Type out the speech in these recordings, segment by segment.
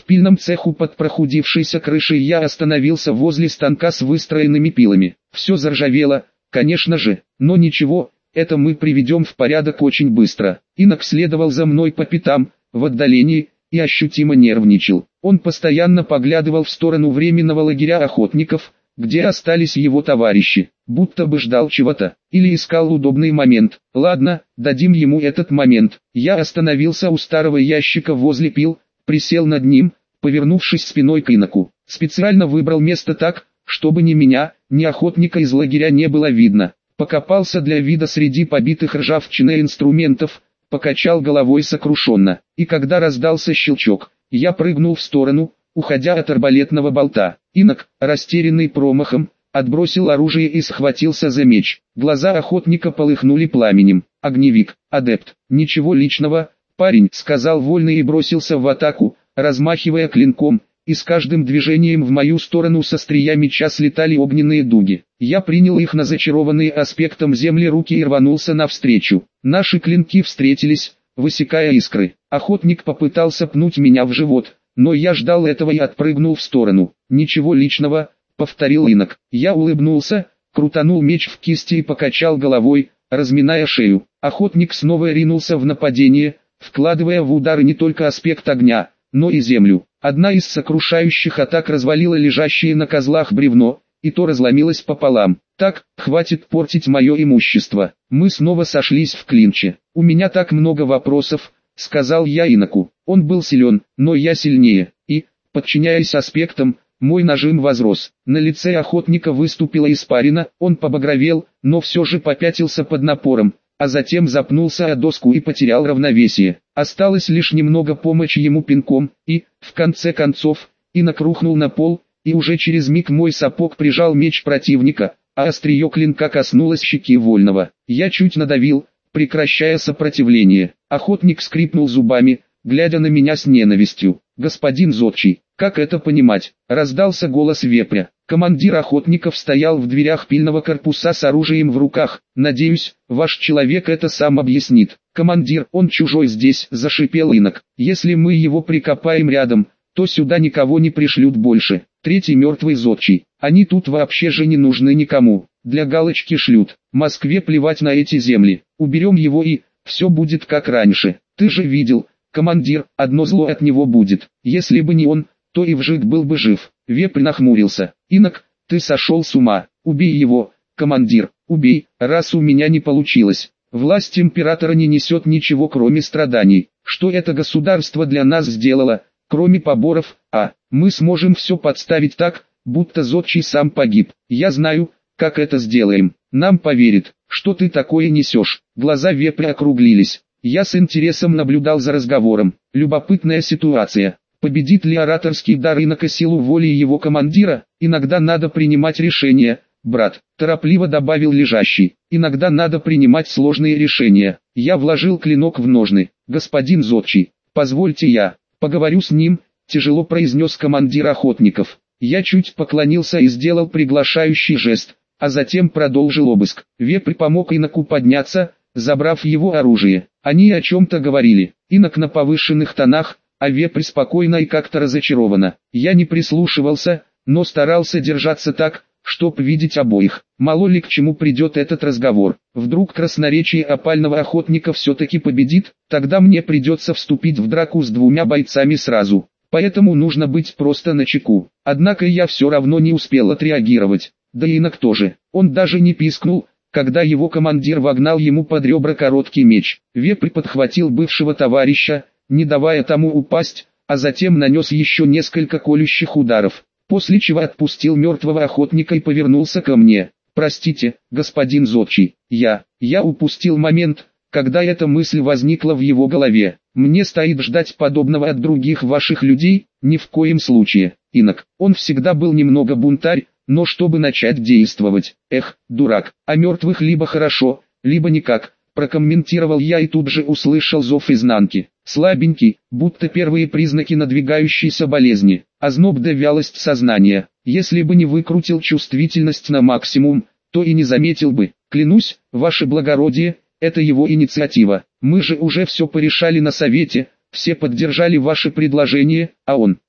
В пильном цеху под прохудившейся крышей я остановился возле станка с выстроенными пилами. Все заржавело, конечно же, но ничего, это мы приведем в порядок очень быстро. Инок следовал за мной по пятам, в отдалении, и ощутимо нервничал. Он постоянно поглядывал в сторону временного лагеря охотников, где остались его товарищи, будто бы ждал чего-то, или искал удобный момент. Ладно, дадим ему этот момент. Я остановился у старого ящика возле пил, присел над ним, повернувшись спиной к иноку. Специально выбрал место так, чтобы ни меня, ни охотника из лагеря не было видно. Покопался для вида среди побитых ржавчиной инструментов, покачал головой сокрушенно, и когда раздался щелчок, я прыгнул в сторону, уходя от арбалетного болта. Инок, растерянный промахом, отбросил оружие и схватился за меч. Глаза охотника полыхнули пламенем. Огневик, адепт, ничего личного, парень, сказал вольно и бросился в атаку, размахивая клинком, и с каждым движением в мою сторону со острия меча слетали огненные дуги. Я принял их на зачарованные аспектом земли руки и рванулся навстречу. Наши клинки встретились, высекая искры. Охотник попытался пнуть меня в живот, но я ждал этого и отпрыгнул в сторону. «Ничего личного», — повторил инок. Я улыбнулся, крутанул меч в кисти и покачал головой, разминая шею. Охотник снова ринулся в нападение, вкладывая в удары не только аспект огня, но и землю. Одна из сокрушающих атак развалила лежащее на козлах бревно, и то разломилось пополам. «Так, хватит портить мое имущество». Мы снова сошлись в клинче. «У меня так много вопросов», — сказал я иноку. Он был силен, но я сильнее, и, подчиняясь аспектам, мой нажим возрос. На лице охотника выступила испарина, он побагровел, но все же попятился под напором, а затем запнулся о доску и потерял равновесие. Осталось лишь немного помочь ему пинком, и, в конце концов, инок рухнул на пол, и уже через миг мой сапог прижал меч противника, а острие клинка коснулось щеки вольного. Я чуть надавил, прекращая сопротивление. Охотник скрипнул зубами, глядя на меня с ненавистью. «Господин Зодчий, как это понимать?» — раздался голос вепря. Командир охотников стоял в дверях пильного корпуса с оружием в руках. «Надеюсь, ваш человек это сам объяснит». «Командир, он чужой здесь», — зашипел инок. «Если мы его прикопаем рядом, то сюда никого не пришлют больше». Третий мертвый Зодчий. Они тут вообще же не нужны никому. Для галочки шлют. Москве плевать на эти земли. Уберем его и все будет как раньше. Ты же видел, командир, одно зло от него будет. Если бы не он, то и вжик был бы жив. Вепрь нахмурился. Инок, ты сошел с ума. Убей его, командир, убей, раз у меня не получилось. Власть императора не несет ничего кроме страданий. Что это государство для нас сделало, кроме поборов, мы сможем все подставить так, будто Зодчий сам погиб. Я знаю, как это сделаем. Нам поверит, что ты такое несешь. Глаза вепря округлились. Я с интересом наблюдал за разговором. Любопытная ситуация. Победит ли ораторский дар инока силу воли его командира? Иногда надо принимать решения, брат, торопливо добавил лежащий. Иногда надо принимать сложные решения. Я вложил клинок в ножны. Господин Зодчий, позвольте я поговорю с ним, тяжело произнес командир охотников. Я чуть поклонился и сделал приглашающий жест, а затем продолжил обыск. Вепрь помог иноку подняться, забрав его оружие. Они о чем-то говорили. Инок на повышенных тонах, а вепрь спокойно и как-то разочарованно. Я не прислушивался, но старался держаться так, чтоб видеть обоих. Мало ли к чему придет этот разговор. Вдруг красноречие опального охотника все-таки победит, тогда мне придется вступить в драку с двумя бойцами сразу. Поэтому нужно быть просто начеку. Однако я все равно не успел отреагировать. Да и инок тоже. Он даже не пискнул, когда его командир вогнал ему под ребра короткий меч. Вепрь подхватил бывшего товарища, не давая тому упасть, а затем нанес еще несколько колющих ударов, после чего отпустил мертвого охотника и повернулся ко мне. «Простите, господин Зодчий, я упустил момент, когда эта мысль возникла в его голове. Мне стоит ждать подобного от других ваших людей, ни в коем случае. Инок, он всегда был немного бунтарь, но чтобы начать действовать, дурак, а мертвых либо хорошо, либо никак», прокомментировал я и тут же услышал зов изнанки. Слабенький, будто первые признаки надвигающейся болезни, озноб да вялость сознания. Если бы не выкрутил чувствительность на максимум, то и не заметил бы. Клянусь, ваше благородие, это его инициатива. Мы же уже все порешали на совете, все поддержали ваше предложение, а он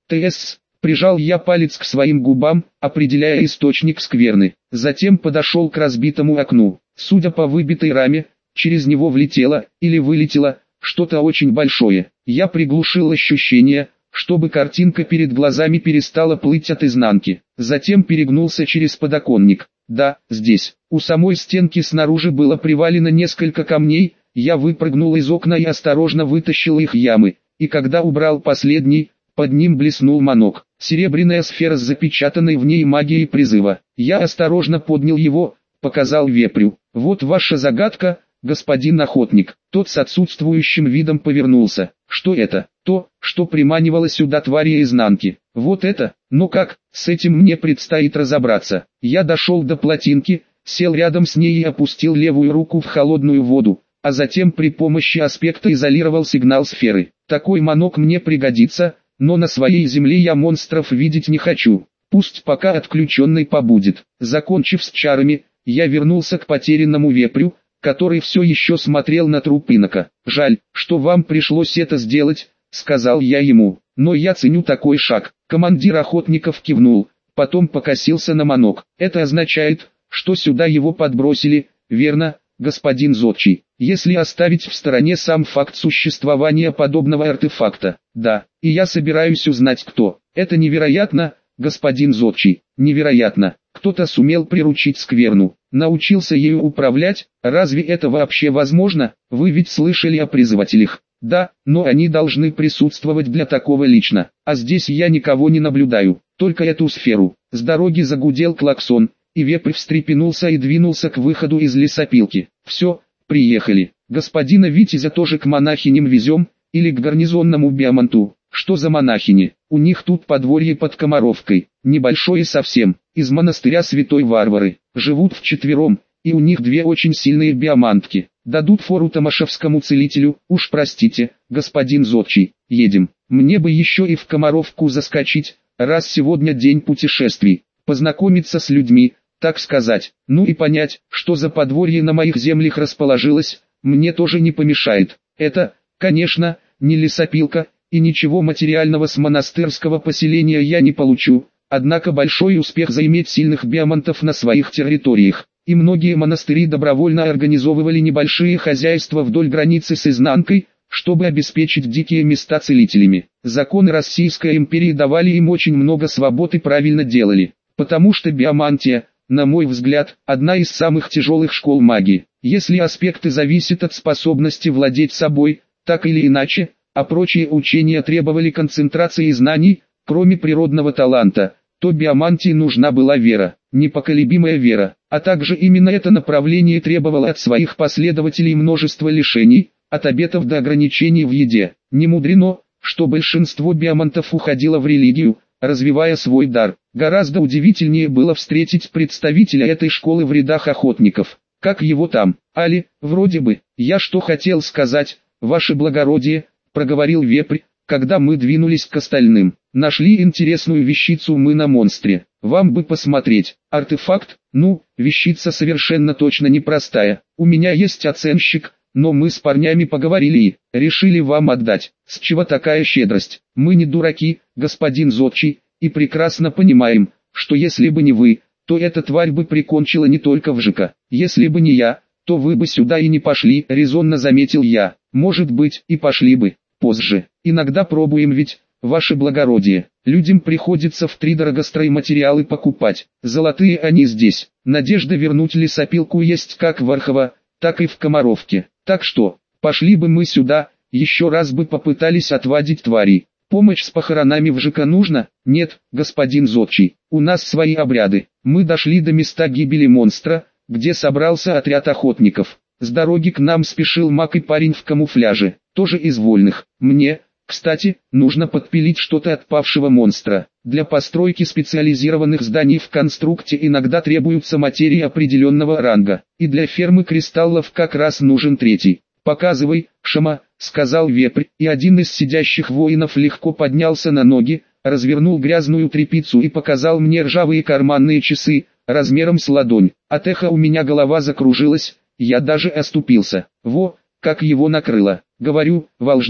ТС. Прижал я палец к своим губам, определяя источник скверны. Затем подошел к разбитому окну. Судя по выбитой раме, через него влетело, или вылетело, что-то очень большое. Я приглушил ощущение, чтобы картинка перед глазами перестала плыть от изнанки. Затем перегнулся через подоконник. Да, здесь. У самой стенки снаружи было привалено несколько камней, я выпрыгнул из окна и осторожно вытащил их ямы. И когда убрал последний, под ним блеснул манок. Серебряная сфера с запечатанной в ней магией призыва. Я осторожно поднял его, показал вепрю. Вот ваша загадка, господин охотник. Тот с отсутствующим видом повернулся. Что это? То, что приманивало сюда твари изнанки. Вот это? Но как? С этим мне предстоит разобраться. Я дошел до плотинки, сел рядом с ней и опустил левую руку в холодную воду, а затем при помощи аспекта изолировал сигнал сферы. Такой манок мне пригодится, но на своей земле я монстров видеть не хочу. Пусть пока отключенный побудет. Закончив с чарами, я вернулся к потерянному вепрю, который все еще смотрел на труп инока. «Жаль, что вам пришлось это сделать», — сказал я ему, — «но я ценю такой шаг». Командир охотников кивнул, потом покосился на манок. «Это означает, что сюда его подбросили, верно, господин Зодчий? Если оставить в стороне сам факт существования подобного артефакта, да, и я собираюсь узнать кто. Это невероятно, господин Зодчий, невероятно. Кто-то сумел приручить скверну, научился ею управлять, разве это вообще возможно? Вы ведь слышали о призывателях. Да, но они должны присутствовать для такого лично, а здесь я никого не наблюдаю, только эту сферу». С дороги загудел клаксон, и вепрь встрепенулся и двинулся к выходу из лесопилки. «Все, приехали. Господина Витязя тоже к монахиням везем, или к гарнизонному биоманту». «Что за монахини? У них тут подворье под Комаровкой, небольшое совсем, из монастыря Святой Варвары, живут вчетвером, и у них две очень сильные биомантки. Дадут фору тамашевскому целителю, уж простите, господин Зодчий, едем. Мне бы еще и в Комаровку заскочить, раз сегодня день путешествий, познакомиться с людьми, так сказать, ну и понять, что за подворье на моих землях расположилось, мне тоже не помешает. Это, конечно, не лесопилка, и ничего материального с монастырского поселения я не получу, однако большой успех заиметь сильных биомантов на своих территориях. И многие монастыри добровольно организовывали небольшие хозяйства вдоль границы с изнанкой, чтобы обеспечить дикие места целителями. Законы Российской империи давали им очень много свобод и правильно делали, потому что биомантия, на мой взгляд, одна из самых тяжелых школ магии. Если аспекты зависят от способности владеть собой, так или иначе, а прочие учения требовали концентрации знаний, кроме природного таланта, то биомантии нужна была вера, непоколебимая вера, а также именно это направление требовало от своих последователей множество лишений, от обетов до ограничений в еде. Не мудрено, что большинство биомантов уходило в религию, развивая свой дар. Гораздо удивительнее было встретить представителя этой школы в рядах охотников. Как его там? Али, вроде бы. Я что хотел сказать, ваше благородие, проговорил вепрь, когда мы двинулись к остальным. Нашли интересную вещицу мы на монстре. Вам бы посмотреть. Артефакт, ну, вещица совершенно точно непростая. У меня есть оценщик, но мы с парнями поговорили и решили вам отдать. С чего такая щедрость? Мы не дураки, господин Зодчий, и прекрасно понимаем, что если бы не вы, то эта тварь бы прикончила не только Вжика. Если бы не я, то вы бы сюда и не пошли, резонно заметил я. Может быть, и пошли бы. Позже. Иногда пробуем ведь, ваше благородие. Людям приходится втридорого стройматериалы покупать. Золотые они здесь. Надежда вернуть лесопилку есть как в Архово, так и в Комаровке. Так что, пошли бы мы сюда, еще раз бы попытались отвадить тварей. Помощь с похоронами Вжика нужна? Нет, господин Зодчий. У нас свои обряды. Мы дошли до места гибели монстра, где собрался отряд охотников. С дороги к нам спешил маг и парень в камуфляже, тоже из вольных. Мне, кстати, нужно подпилить что-то от павшего монстра. Для постройки специализированных зданий в конструкте иногда требуются материи определенного ранга, и для фермы кристаллов как раз нужен третий. «Показывай, Шама», — сказал вепрь, и один из сидящих воинов легко поднялся на ноги, развернул грязную тряпицу и показал мне ржавые карманные часы, размером с ладонь. От эха у меня голова закружилась, я даже оступился. Во, как его накрыло. Говорю, волжба.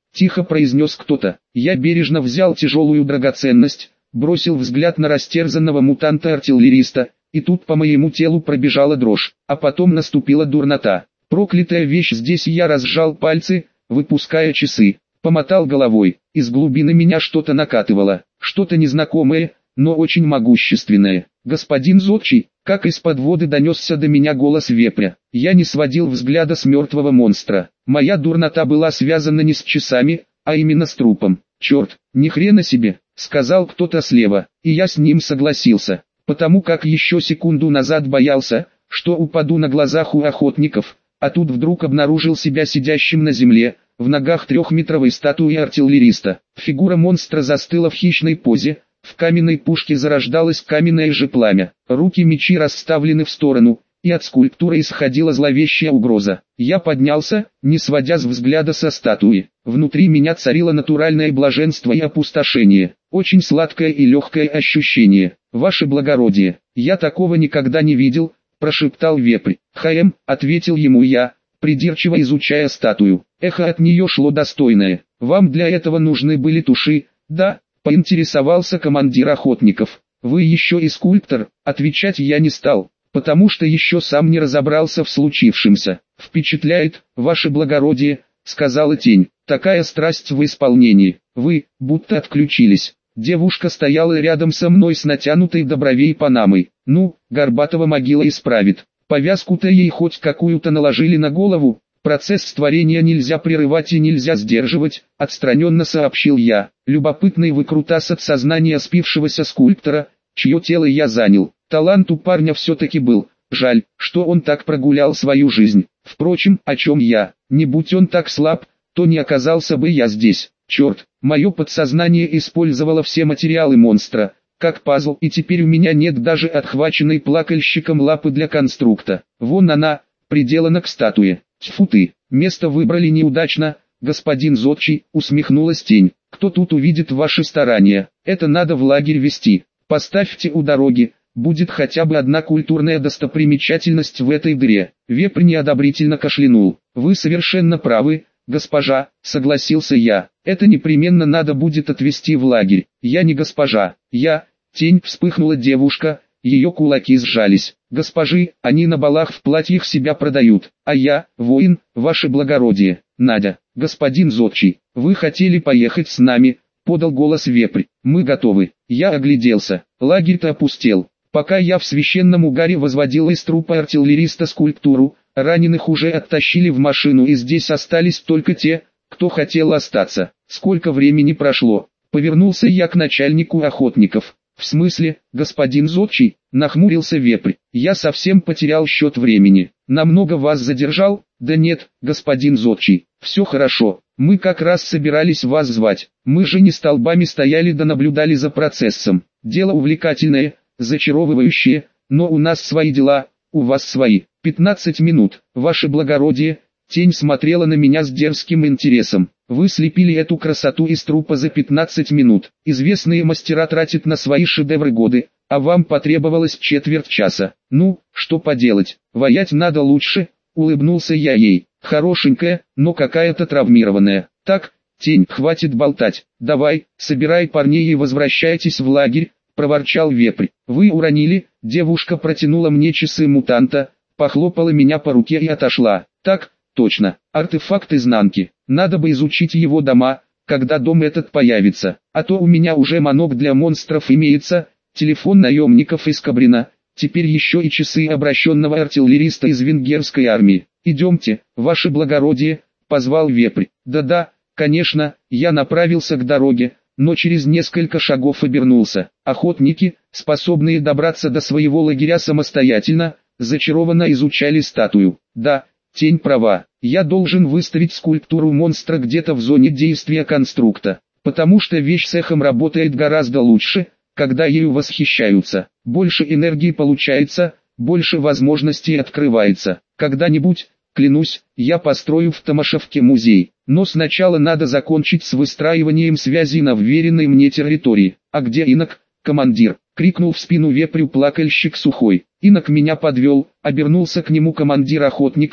тихо произнес кто-то. Я бережно взял тяжелую драгоценность, бросил взгляд на растерзанного мутанта-артиллериста, и тут по моему телу пробежала дрожь, а потом наступила дурнота. Проклятая вещь здесь. Я разжал пальцы, выпуская часы, помотал головой, из глубины меня что-то накатывало, что-то незнакомое, но очень могущественное. «Господин Зодчий», как из-под воды донесся до меня голос вепря. Я не сводил взгляда с мертвого монстра. Моя дурнота была связана не с часами, а именно с трупом. «Черт, ни хрена себе», — сказал кто-то слева, и я с ним согласился, потому как еще секунду назад боялся, что упаду на глазах у охотников, а тут вдруг обнаружил себя сидящим на земле, в ногах трехметровой статуи артиллериста. Фигура монстра застыла в хищной позе, в каменной пушке зарождалось каменное же пламя, руки мечи расставлены в сторону, и от скульптуры исходила зловещая угроза. Я поднялся, не сводя взгляда со статуи. Внутри меня царило натуральное блаженство и опустошение, очень сладкое и легкое ощущение. «Ваше благородие, я такого никогда не видел», — прошептал вепрь. «Хаэм», — ответил ему я, придирчиво изучая статую. Эхо от нее шло достойное. «Вам для этого нужны были туши?» «Да», — поинтересовался командир охотников. «Вы еще и скульптор?» Отвечать я не стал, потому что еще сам не разобрался в случившемся. «Впечатляет, ваше благородие», — сказала тень. «Такая страсть в исполнении. Вы, будто отключились». Девушка стояла рядом со мной с натянутой до бровей панамой. «Ну, Горбатова могила исправит. Повязку-то ей хоть какую-то наложили на голову. Процесс творения нельзя прерывать и нельзя сдерживать», — отстраненно сообщил я. Любопытный выкрутас от сознания спившегося скульптора, чье тело я занял. Талант у парня все-таки был. Жаль, что он так прогулял свою жизнь. Впрочем, о чем я? Не будь он так слаб, то не оказался бы я здесь. Черт, мое подсознание использовало все материалы монстра, как пазл, и теперь у меня нет даже отхваченной плакальщиком лапы для конструкта. Вон она, приделана к статуе. Тьфу ты, место выбрали неудачно, господин Зодчий, усмехнулась тень. Кто тут увидит ваши старания? Это надо в лагерь везти. Поставьте у дороги, будет хотя бы одна культурная достопримечательность в этой дыре. Вепрь неодобрительно кашлянул. Вы совершенно правы, госпожа, согласился я. Это непременно надо будет отвезти в лагерь. Я не госпожа, я... Тень, вспыхнула девушка, ее кулаки сжались. Госпожи, они на балах в платьях себя продают, а я, воин, ваше благородие. Надя, господин Зодчий, вы хотели поехать с нами, подал голос вепрь. Мы готовы. Я огляделся, лагерь-то опустел. Пока я в священном угаре возводил из трупа артиллериста скульптуру, раненых уже оттащили в машину, и здесь остались только те, кто хотел остаться. Сколько времени прошло? Повернулся я к начальнику охотников. «В смысле, господин Зодчий?» — нахмурился вепрь. «Я совсем потерял счет времени. Намного вас задержал?» «Да нет, господин Зодчий, все хорошо. Мы как раз собирались вас звать. Мы же не столбами стояли да наблюдали за процессом. Дело увлекательное, зачаровывающее, но у нас свои дела, у вас свои. 15 минут, ваше благородие». Тень смотрела на меня с дерзким интересом. «Вы слепили эту красоту из трупа за 15 минут. Известные мастера тратят на свои шедевры годы, а вам потребовалось четверть часа. Ну, что поделать, воять надо лучше», — улыбнулся я ей. «Хорошенькая, но какая-то травмированная. Так, Тень, хватит болтать. Давай, собирай парней и возвращайтесь в лагерь», — проворчал вепрь. «Вы уронили?» Девушка протянула мне часы мутанта, похлопала меня по руке и отошла. «Так, точно, артефакт изнанки. Надо бы изучить его дома, когда дом этот появится. А то у меня уже манок для монстров имеется, телефон наемников из Кабрина, теперь еще и часы обращенного артиллериста из венгерской армии. Идемте, ваше благородие», — позвал вепрь. «Да-да, конечно», я направился к дороге, но через несколько шагов обернулся. Охотники, способные добраться до своего лагеря самостоятельно, зачарованно изучали статую. «Да, Тень права, я должен выставить скульптуру монстра где-то в зоне действия конструкта, потому что вещь с эхом работает гораздо лучше, когда ею восхищаются. Больше энергии получается, больше возможностей открывается. Когда-нибудь, клянусь, я построю в Томашевке музей, но сначала надо закончить с выстраиванием связей на вверенной мне территории. А где инок, командир?» — крикнул в спину вепрю плакальщик Сухой. Инок меня подвел, обернулся к нему командир охотников.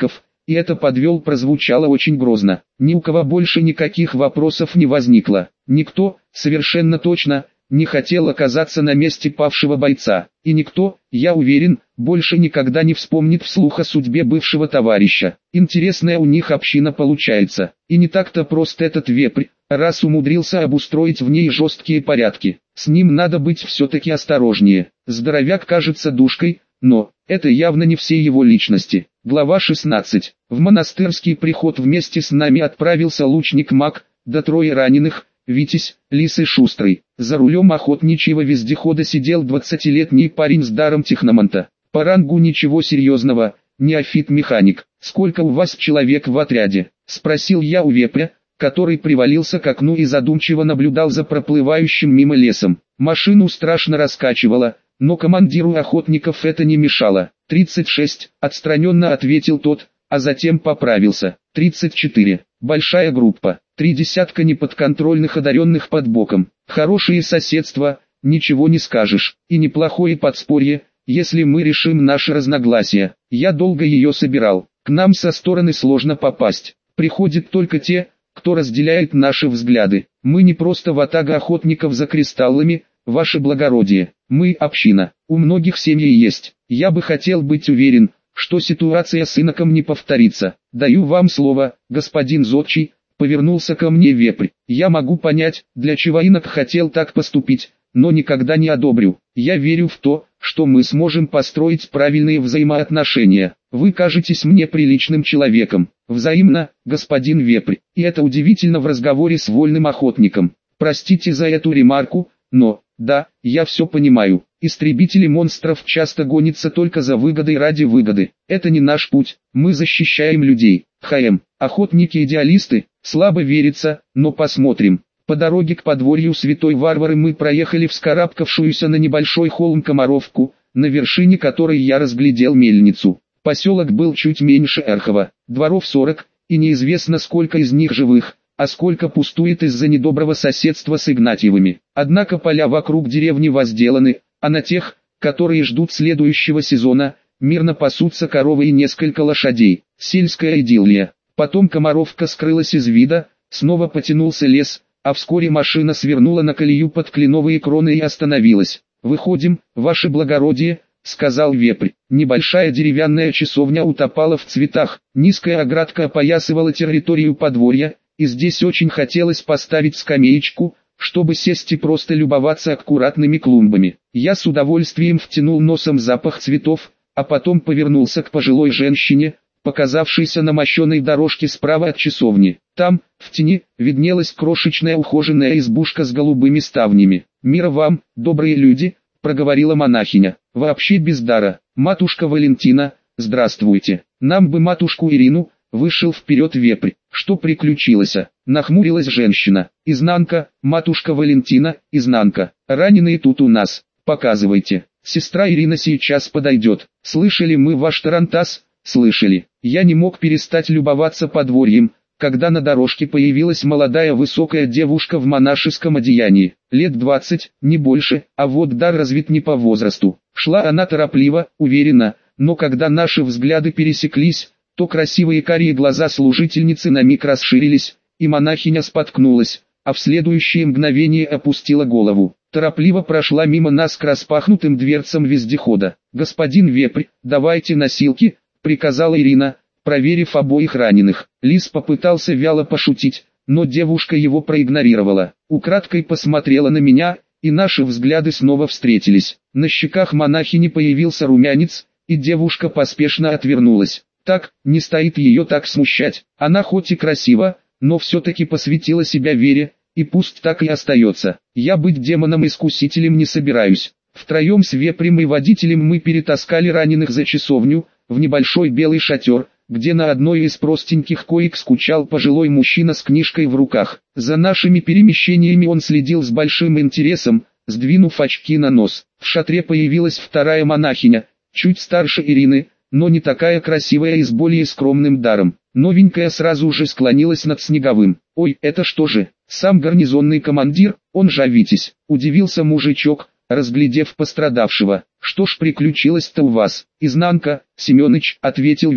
и это подвел прозвучало очень грозно. Ни у кого больше никаких вопросов не возникло. Никто, совершенно точно, не хотел оказаться на месте павшего бойца. И никто, я уверен, больше никогда не вспомнит вслух о судьбе бывшего товарища. Интересная у них община получается. И не так-то прост этот вепрь, раз умудрился обустроить в ней жесткие порядки. С ним надо быть все-таки осторожнее. Здоровяк кажется душкой, но это явно не все его личности. Глава 16. В монастырский приход вместе с нами отправился лучник-маг, да 3 раненых, Витязь, Лис и Шустрый. За рулем охотничьего вездехода сидел 20-летний парень с даром техноманта. По рангу ничего серьезного, неофит-механик. «Сколько у вас человек в отряде?» – спросил я у вепря, который привалился к окну и задумчиво наблюдал за проплывающим мимо лесом. Машину страшно раскачивало, но командиру охотников это не мешало. 36, отстраненно ответил тот, а затем поправился. 34, большая группа, 3 десятка неподконтрольных одаренных под боком. Хорошее соседство, ничего не скажешь, и неплохое подспорье, если мы решим наши разногласия. Я долго ее собирал, к нам со стороны сложно попасть. Приходят только те, кто разделяет наши взгляды. Мы не просто ватага охотников за кристаллами, ваше благородие. Мы община, у многих семьи есть. Я бы хотел быть уверен, что ситуация с иноком не повторится. Даю вам слово, господин Зодчий, повернулся ко мне вепрь. Я могу понять, для чего инок хотел так поступить, но никогда не одобрю. Я верю в то, что мы сможем построить правильные взаимоотношения. Вы кажетесь мне приличным человеком. Взаимно, господин вепрь. И это удивительно в разговоре с вольным охотником. Простите за эту ремарку, но, да, я все понимаю. Истребители монстров часто гонятся только за выгодой ради выгоды. Это не наш путь, мы защищаем людей. Охотники-идеалисты, слабо верится, но посмотрим. По дороге к подворью Святой Варвары мы проехали вскарабкавшуюся на небольшой холм Комаровку, на вершине которой я разглядел мельницу. Поселок был чуть меньше Эрхова, дворов 40, и неизвестно сколько из них живых, а сколько пустует из-за недоброго соседства с Игнатьевыми. Однако поля вокруг деревни возделаны, а на тех, которые ждут следующего сезона, мирно пасутся коровы и несколько лошадей. Сельская идиллия. Потом Комаровка скрылась из вида, снова потянулся лес, а вскоре машина свернула на колею под кленовые кроны и остановилась. «Выходим, ваше благородие», — сказал вепрь. Небольшая деревянная часовня утопала в цветах, низкая оградка опоясывала территорию подворья, и здесь очень хотелось поставить скамеечку, чтобы сесть и просто любоваться аккуратными клумбами. Я с удовольствием втянул носом запах цветов, а потом повернулся к пожилой женщине, показавшейся на мощеной дорожке справа от часовни. Там, в тени, виднелась крошечная ухоженная избушка с голубыми ставнями. «Мира вам, добрые люди», — проговорила монахиня, — «вообще без дара. Матушка Валентина, здравствуйте. Нам бы матушку Ирину», — вышел вперед вепрь. «Что приключилось?» — нахмурилась женщина. «Изнанка, матушка Валентина, изнанка. Раненые тут у нас. Показывайте. Сестра Ирина сейчас подойдет. Слышали мы ваш тарантас?» «Слышали». Я не мог перестать любоваться подворьем, когда на дорожке появилась молодая высокая девушка в монашеском одеянии. Лет 20, не больше, а вот дар развит не по возрасту. Шла она торопливо, уверенно, но когда наши взгляды пересеклись, то красивые карие глаза служительницы на миг расширились, и монахиня споткнулась, а в следующее мгновение опустила голову. Торопливо прошла мимо нас к распахнутым дверцам вездехода. «Господин вепрь, давайте носилки», — приказала Ирина, проверив обоих раненых. Лис попытался вяло пошутить, но девушка его проигнорировала. Украдкой посмотрела на меня, и наши взгляды снова встретились. На щеках монахини появился румянец, и девушка поспешно отвернулась. Так, не стоит ее так смущать. Она хоть и красива, но все-таки посвятила себя вере, и пусть так и остается. Я быть демоном-искусителем не собираюсь. Втроем с вепрем и водителем мы перетаскали раненых за часовню, в небольшой белый шатер, где на одной из простеньких коек скучал пожилой мужчина с книжкой в руках. За нашими перемещениями он следил с большим интересом, сдвинув очки на нос. В шатре появилась вторая монахиня, чуть старше Ирины, но не такая красивая и с более скромным даром. Новенькая сразу же склонилась над Снеговым. «Ой, это что же, сам гарнизонный командир, он же Витязь», — удивился мужичок, разглядев пострадавшего. «Что ж приключилось-то у вас?» «Изнанка, Семёныч», — ответил вепрь.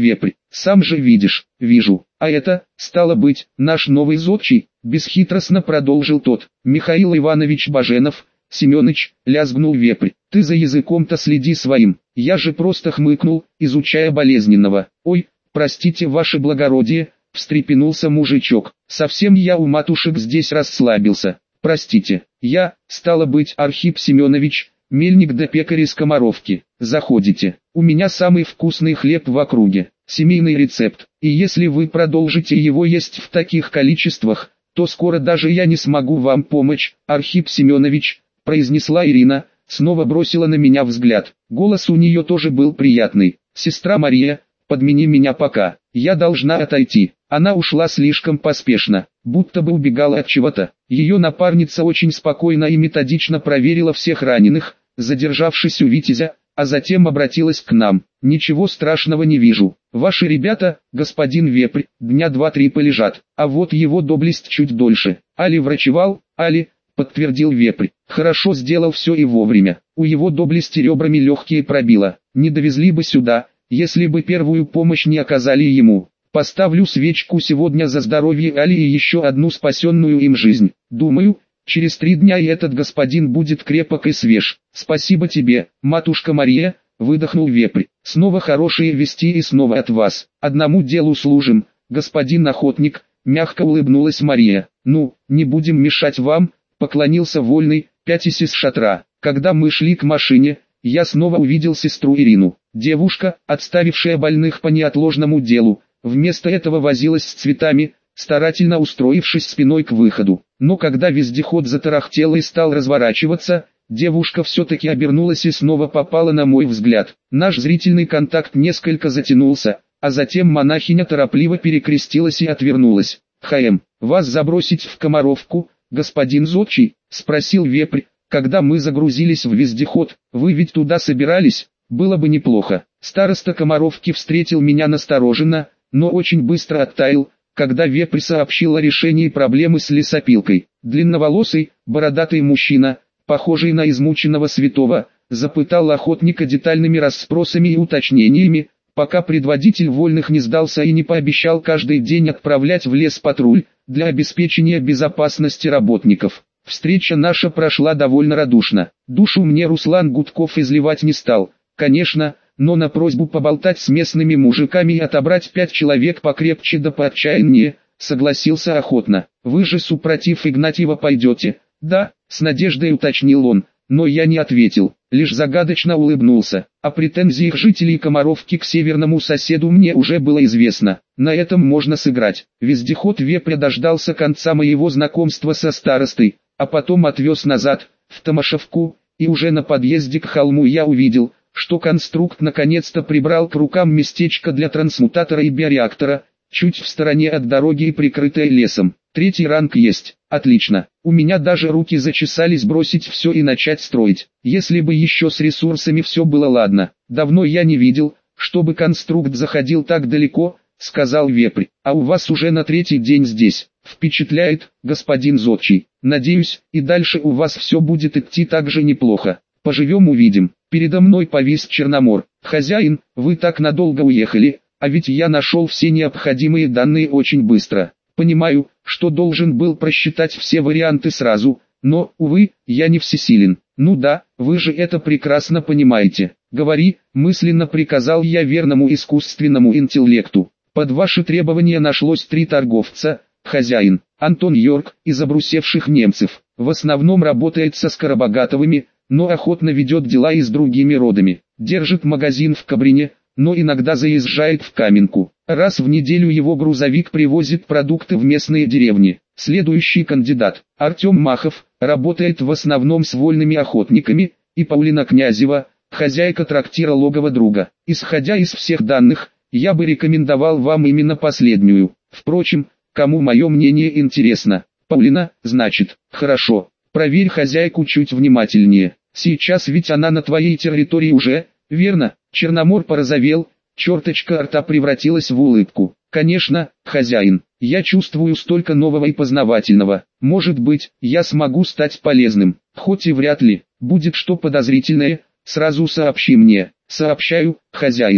Сам же видишь. Вижу. А это, стало быть, наш новый зодчий, бесхитростно продолжил тот. Михаил Иванович Баженов. Семёныч, лязгнул вепрь. Ты за языком-то следи своим. Я же просто хмыкнул, изучая болезненного. Ой, простите ваше благородие, встрепенулся мужичок. Совсем я у матушек здесь расслабился. Простите, я, стало быть, Архип Семенович, мельник да пекарь из Комаровки. Заходите, у меня самый вкусный хлеб в округе, семейный рецепт, и если вы продолжите его есть в таких количествах, то скоро даже я не смогу вам помочь, Архип Семенович, произнесла Ирина, снова бросила на меня взгляд. Голос у нее тоже был приятный. Сестра Мария, подмени меня пока, я должна отойти. Она ушла слишком поспешно, будто бы убегала от чего-то. Ее напарница очень спокойно и методично проверила всех раненых, задержавшись у Витязя, а затем обратилась к нам. Ничего страшного не вижу. Ваши ребята, господин Вепрь, дня 2-3 полежат, а вот его доблесть чуть дольше. Али врачевал, Али, подтвердил Вепрь. Хорошо сделал все и вовремя. У его доблести ребрами легкие пробило. Не довезли бы сюда, если бы первую помощь не оказали ему. Поставлю свечку сегодня за здоровье Али и еще одну спасенную им жизнь. Думаю, через 3 дня и этот господин будет крепок и свеж. Спасибо тебе, матушка Мария, выдохнул Вепрь. Снова хорошие вести и снова от вас. Одному делу служим, господин охотник, мягко улыбнулась Мария. Ну, не будем мешать вам, поклонился Вольный, пятясь из шатра. Когда мы шли к машине, я снова увидел сестру Ирину. Девушка, отставившая больных по неотложному делу, вместо этого возилась с цветами, старательно устроившись спиной к выходу. Но когда вездеход затарахтел и стал разворачиваться, девушка все-таки обернулась и снова попала на мой взгляд. Наш зрительный контакт несколько затянулся, а затем монахиня торопливо перекрестилась и отвернулась. «ХМ, вас забросить в Комаровку, господин зодчий?» — спросил Вепрь, когда мы загрузились в вездеход. «Вы ведь туда собирались? Было бы неплохо». Староста Комаровки встретил меня настороженно, но очень быстро оттаял, когда Вепрь сообщил о решении проблемы с лесопилкой. Длинноволосый, бородатый мужчина, похожий на измученного святого, запытал охотника детальными расспросами и уточнениями, пока предводитель вольных не сдался и не пообещал каждый день отправлять в лес патруль, для обеспечения безопасности работников. Встреча наша прошла довольно радушно. Душу мне Руслан Гудков изливать не стал, конечно, но на просьбу поболтать с местными мужиками и отобрать 5 человек покрепче да поотчаяннее, согласился охотно. «Вы же супротив Игнатьева пойдете?» «Да», с надеждой уточнил он, но я не ответил, лишь загадочно улыбнулся. О претензиях жителей Комаровки к северному соседу мне уже было известно. На этом можно сыграть. Вездеход Вепря дождался конца моего знакомства со старостой, а потом отвез назад, в Томашевку, и уже на подъезде к холму я увидел, что конструкт наконец-то прибрал к рукам местечко для трансмутатора и биореактора, чуть в стороне от дороги и прикрытое лесом. 3-й ранг есть. Отлично. У меня даже руки зачесались бросить все и начать строить. Если бы еще с ресурсами все было ладно. Давно я не видел, чтобы конструкт заходил так далеко, сказал Вепрь. А у вас уже на 3-й день здесь. Впечатляет, господин зодчий. Надеюсь, и дальше у вас все будет идти так же неплохо. Поживем увидим. Передо мной повис Черномор. «Хозяин, вы так надолго уехали, а ведь я нашел все необходимые данные очень быстро. Понимаю, что должен был просчитать все варианты сразу, но, увы, я не всесилен». «Ну да, вы же это прекрасно понимаете. Говори», мысленно приказал я верному искусственному интеллекту. «Под ваши требования нашлось 3 торговца, хозяин. Антон Йорк, из обрусевших немцев. В основном работает со Скоробогатовыми, но охотно ведет дела и с другими родами. Держит магазин в Кабрине, но иногда заезжает в Каменку. Раз в неделю его грузовик привозит продукты в местные деревни. Следующий кандидат, Артем Махов, работает в основном с вольными охотниками, и Паулина Князева, хозяйка трактира «Логово друга». Исходя из всех данных, я бы рекомендовал вам именно последнюю. Впрочем, кому мое мнение интересно? Паулина, значит, хорошо. Проверь хозяйку чуть внимательнее. Сейчас ведь она на твоей территории уже, верно? Черномор порозовел, черточка рта превратилась в улыбку. Конечно, хозяин, я чувствую столько нового и познавательного. Может быть, я смогу стать полезным, хоть и вряд ли. Будет что подозрительное, сразу сообщи мне. Сообщаю, хозяин.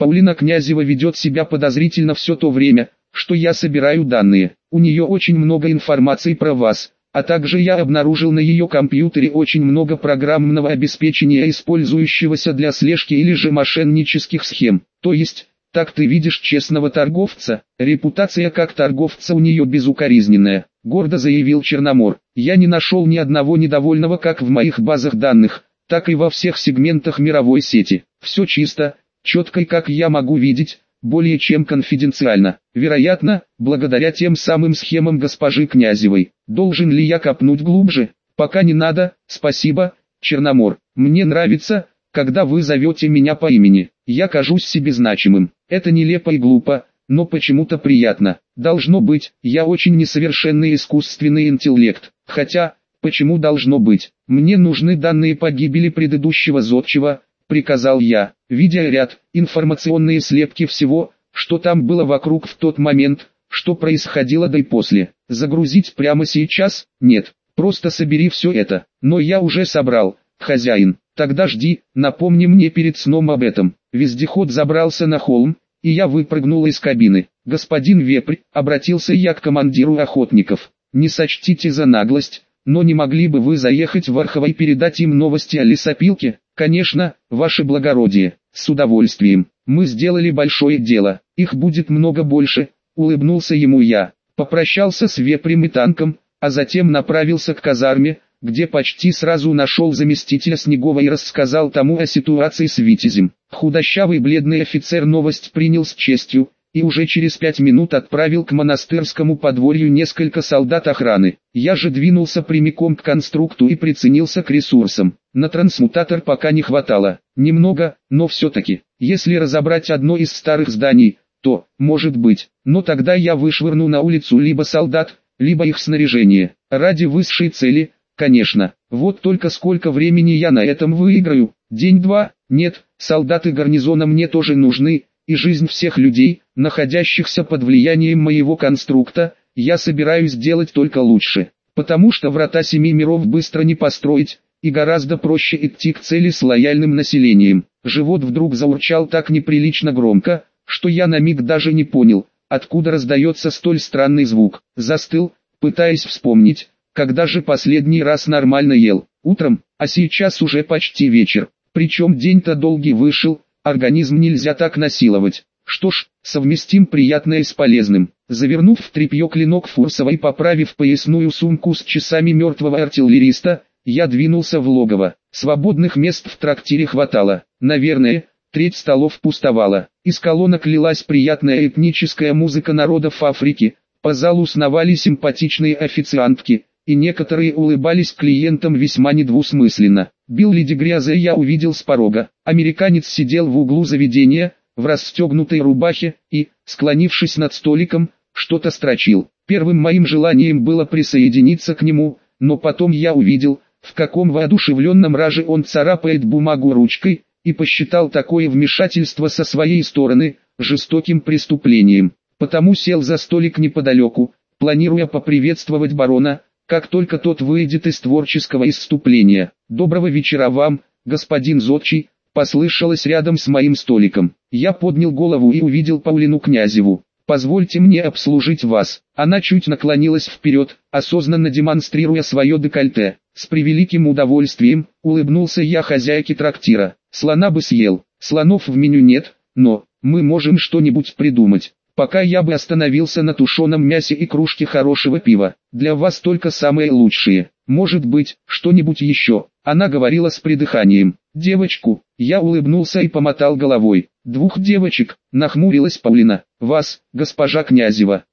Паулина Князева ведет себя подозрительно все то время, что я собираю данные. У нее очень много информации про вас, а также я обнаружил на ее компьютере очень много программного обеспечения, использующегося для слежки или же мошеннических схем. То есть, так ты видишь честного торговца? Репутация как торговца у нее безукоризненная, гордо заявил Черномор. Я не нашел ни одного недовольного как в моих базах данных, так и во всех сегментах мировой сети. Все чисто, четко и, как я могу видеть, более чем конфиденциально. Вероятно, благодаря тем самым схемам госпожи Князевой. Должен ли я копнуть глубже? Пока не надо, спасибо, Черномор. Мне нравится, когда вы зовете меня по имени. Я кажусь себе значимым. Это нелепо и глупо, но почему-то приятно. Должно быть, я очень несовершенный искусственный интеллект. Хотя, почему должно быть? Мне нужны данные по гибели предыдущего зодчего, приказал я, видя ряд, информационные слепки всего, что там было вокруг в тот момент, что происходило до и после. Загрузить прямо сейчас? Нет, просто собери все это. Но я уже собрал, хозяин. Тогда жди, напомни мне перед сном об этом. Вездеход забрался на холм, и я выпрыгнул из кабины. Господин Вепрь, обратился я к командиру охотников. Не сочтите за наглость, но не могли бы вы заехать в Орхово и передать им новости о лесопилке? Конечно, ваше благородие, с удовольствием. Мы сделали большое дело, их будет много больше, улыбнулся ему я. Попрощался с Вепрем и танком, а затем направился к казарме, где почти сразу нашел заместителя Снегова и рассказал тому о ситуации с Витязем. Худощавый бледный офицер новость принял с честью, и уже через 5 минут отправил к монастырскому подворью несколько солдат охраны. Я же двинулся прямиком к конструкту и приценился к ресурсам. На трансмутатор пока не хватало. Немного, но все-таки. Если разобрать одно из старых зданий, то, может быть, но тогда я вышвырну на улицу либо солдат, либо их снаряжение. Ради высшей цели, конечно. Вот только сколько времени я на этом выиграю? День-два? Нет, солдаты гарнизона мне тоже нужны, и жизнь всех людей, находящихся под влиянием моего конструкта, я собираюсь делать только лучше. Потому что врата 7 миров быстро не построить, и гораздо проще идти к цели с лояльным населением. Живот вдруг заурчал так неприлично громко, что я на миг даже не понял, откуда раздается столь странный звук. Застыл, пытаясь вспомнить, когда же последний раз нормально ел. Утром, а сейчас уже почти вечер. Причем день-то долгий вышел, организм нельзя так насиловать. Что ж, совместим приятное с полезным. Завернув в тряпье клинок Фурсова и поправив поясную сумку с часами мертвого артиллериста, я двинулся в логово. Свободных мест в трактире хватало. Наверное, треть столов пустовала. Из колонок лилась приятная этническая музыка народов Африки. По залу сновали симпатичные официантки, и некоторые улыбались клиентам весьма недвусмысленно. Билли Дегряза я увидел с порога. Американец сидел в углу заведения, в расстегнутой рубахе, и, склонившись над столиком, что-то строчил. Первым моим желанием было присоединиться к нему, но потом я увидел, в каком воодушевленном раже он царапает бумагу ручкой, и посчитал такое вмешательство со своей стороны жестоким преступлением. Потому сел за столик неподалеку, планируя поприветствовать барона, как только тот выйдет из творческого исступления. «Доброго вечера вам, господин Зодчий», послышалось рядом с моим столиком. Я поднял голову и увидел Паулину Князеву. «Позвольте мне обслужить вас». Она чуть наклонилась вперед, осознанно демонстрируя свое декольте. «С превеликим удовольствием», улыбнулся я хозяйке трактира. «Слона бы съел, слонов в меню нет, но мы можем что-нибудь придумать. Пока я бы остановился на тушеном мясе и кружке хорошего пива. Для вас только самые лучшие. Может быть, что-нибудь еще?» Она говорила с придыханием. «Девочку». Я улыбнулся и помотал головой. «2 девочек», нахмурилась Паулина. «Вас, госпожа Князева,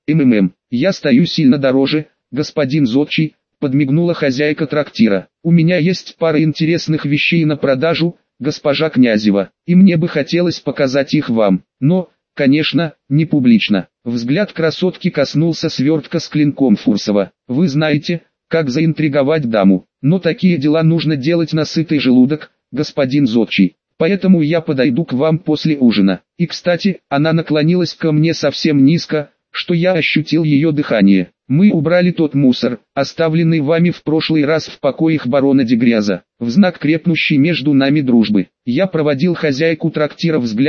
Я стою сильно дороже, господин Зодчий», подмигнула хозяйка трактира. «У меня есть пара интересных вещей на продажу, госпожа Князева, и мне бы хотелось показать их вам. Но, конечно, не публично». Взгляд красотки коснулся свертка с клинком Фурсова. «Вы знаете, как заинтриговать даму, но такие дела нужно делать на сытый желудок, господин Зодчий. Поэтому я подойду к вам после ужина. И кстати, она наклонилась ко мне совсем низко, что я ощутил ее дыхание. Мы убрали тот мусор, оставленный вами в прошлый раз в покоях барона Дегряза, в знак крепнущей между нами дружбы». Я проводил хозяйку трактира взглядом,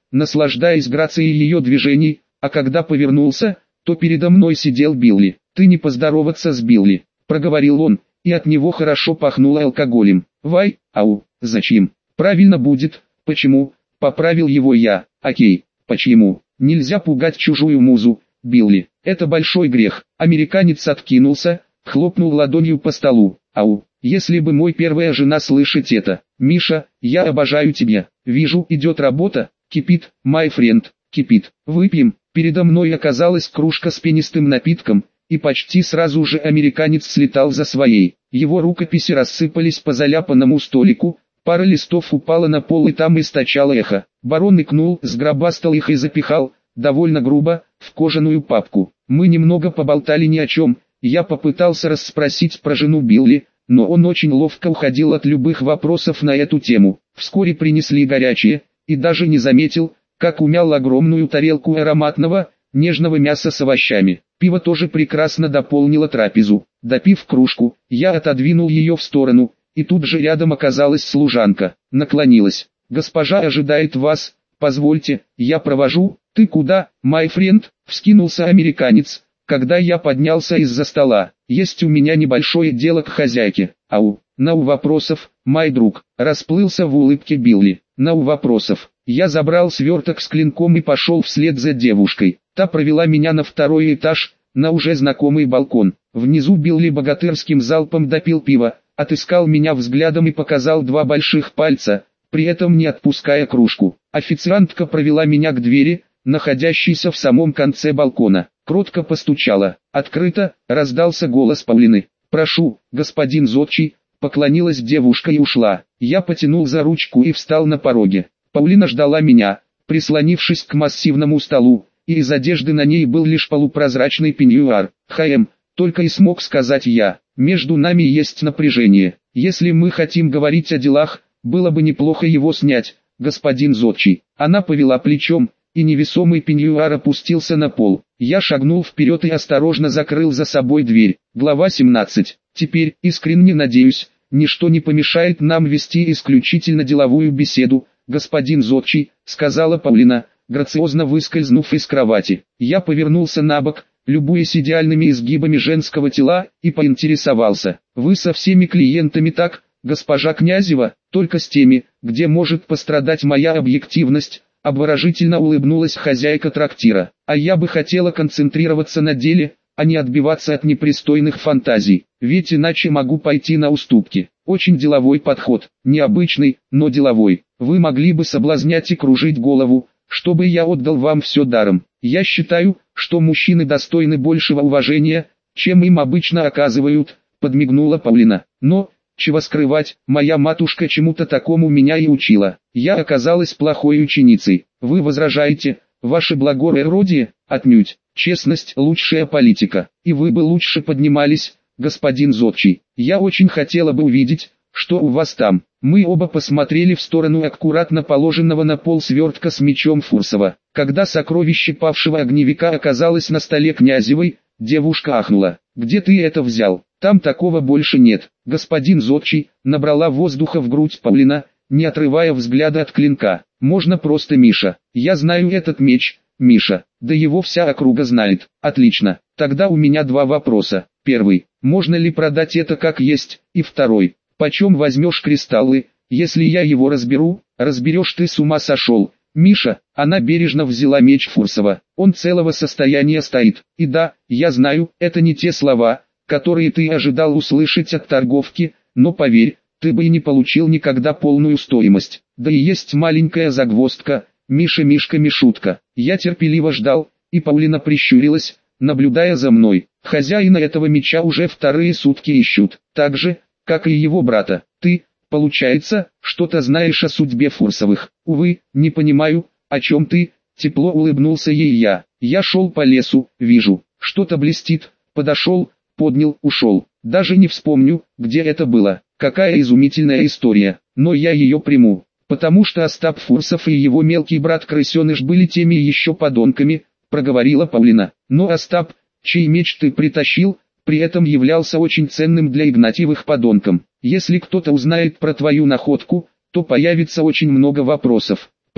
наслаждаясь грацией ее движений, а когда повернулся, то передо мной сидел Билли. «Ты не поздороваться с Билли», — проговорил он, и от него хорошо пахнуло алкоголем. «Вай, ау, зачем? Правильно будет, почему?» — поправил его я. «Окей, почему? Нельзя пугать чужую музу, Билли, это большой грех». Американец откинулся, хлопнул ладонью по столу. «Ау, если бы мой первая жена слышать это. Миша, я обожаю тебя. Вижу, идет работа, кипит, my friend, кипит. Выпьем». Передо мной оказалась кружка с пенистым напитком, и почти сразу же американец слетал за своей. Его рукописи рассыпались по заляпанному столику, пара листов упала на пол и там источало эхо. Барон икнул, сгробастал их и запихал, довольно грубо, в кожаную папку. Мы немного поболтали ни о чем, я попытался расспросить про жену Билли, но он очень ловко уходил от любых вопросов на эту тему. Вскоре принесли горячее, и даже не заметил, как умял огромную тарелку ароматного, нежного мяса с овощами. Пиво тоже прекрасно дополнило трапезу. Допив кружку, я отодвинул ее в сторону, и тут же рядом оказалась служанка. Наклонилась. «Госпожа ожидает вас, позвольте, я провожу». «Ты куда, my friend?» — вскинулся американец, когда я поднялся из-за стола. «Есть у меня небольшое дело к хозяйке». «Ау, no вопросов, мой друг», — расплылся в улыбке Билли. «No вопросов». Я забрал сверток с клинком и пошел вслед за девушкой. Та провела меня на второй этаж, на уже знакомый балкон. Внизу Билли богатырским залпом допил пиво, отыскал меня взглядом и показал два больших пальца, при этом не отпуская кружку. Официантка провела меня к двери, находящейся в самом конце балкона. Кротко постучала. «Открыто», — раздался голос Паулины. «Прошу, господин Зодчий», — поклонилась девушка и ушла. Я потянул за ручку и встал на пороге. Паулина ждала меня, прислонившись к массивному столу, и из одежды на ней был лишь полупрозрачный пеньюар. «ХМ», — только и смог сказать я. «Между нами есть напряжение. Если мы хотим говорить о делах, было бы неплохо его снять, господин Зодчий». Она повела плечом, и невесомый пеньюар опустился на пол. Я шагнул вперед и осторожно закрыл за собой дверь. Глава 17. Теперь, искренне надеюсь, ничто не помешает нам вести исключительно деловую беседу, господин Зодчий, сказала Паулина, грациозно выскользнув из кровати. Я повернулся на бок, любуясь идеальными изгибами женского тела, и поинтересовался: «Вы со всеми клиентами так, госпожа Князева?» «Только с теми, где может пострадать моя объективность», — обворожительно улыбнулась хозяйка трактира. «А я бы хотела концентрироваться на деле, а не отбиваться от непристойных фантазий, ведь иначе могу пойти на уступки». Очень деловой подход, необычный, но деловой. Вы могли бы соблазнять и кружить голову, чтобы я отдал вам все даром. Я считаю, что мужчины достойны большего уважения, чем им обычно оказывают, подмигнула Паулина. Но, чего скрывать, моя матушка чему-то такому меня и учила. Я оказалась плохой ученицей. Вы возражаете, ваше благородие? Отнюдь. Честность – лучшая политика. И вы бы лучше поднимались, господин Зодчий. Я очень хотела бы увидеть, что у вас там. Мы оба посмотрели в сторону аккуратно положенного на пол свертка с мечом Фурсова. Когда сокровище павшего огневика оказалось на столе Князевой, девушка ахнула. «Где ты это взял? Там такого больше нет». «Господин Зодчий», набрала воздуха в грудь Паулина, не отрывая взгляда от клинка. «Можно просто Миша. Я знаю этот меч, Миша. Да его вся округа знает». «Отлично. Тогда у меня два вопроса. Первый. Можно ли продать это как есть? И второй. Почем возьмешь кристаллы, если я его разберу?» «Разберешь, ты с ума сошел, Миша». Она бережно взяла меч Фурсова. «Он целого состояния стоит. И да, я знаю, это не те слова, которые ты ожидал услышать от торговки, но поверь, ты бы и не получил никогда полную стоимость. Да и есть маленькая загвоздка, Миша Мишка Мишутка». Я терпеливо ждал, и Паулина прищурилась, наблюдая за мной. «Хозяина этого меча уже вторые сутки ищут, так же, как и его брата. Ты, получается, что-то знаешь о судьбе Фурсовых?» «Увы, не понимаю, о чем ты», — тепло улыбнулся ей я. «Я шел по лесу, вижу, что-то блестит, подошел, поднял, ушел. Даже не вспомню, где это было. Какая изумительная история, но я ее приму, потому что Остап Фурсов и его мелкий брат Крысеныш были теми еще подонками», — проговорила Паулина. «Но Остап, чей меч ты притащил, при этом являлся очень ценным для Игнатьевых подонком. Если кто-то узнает про твою находку, то появится очень много вопросов».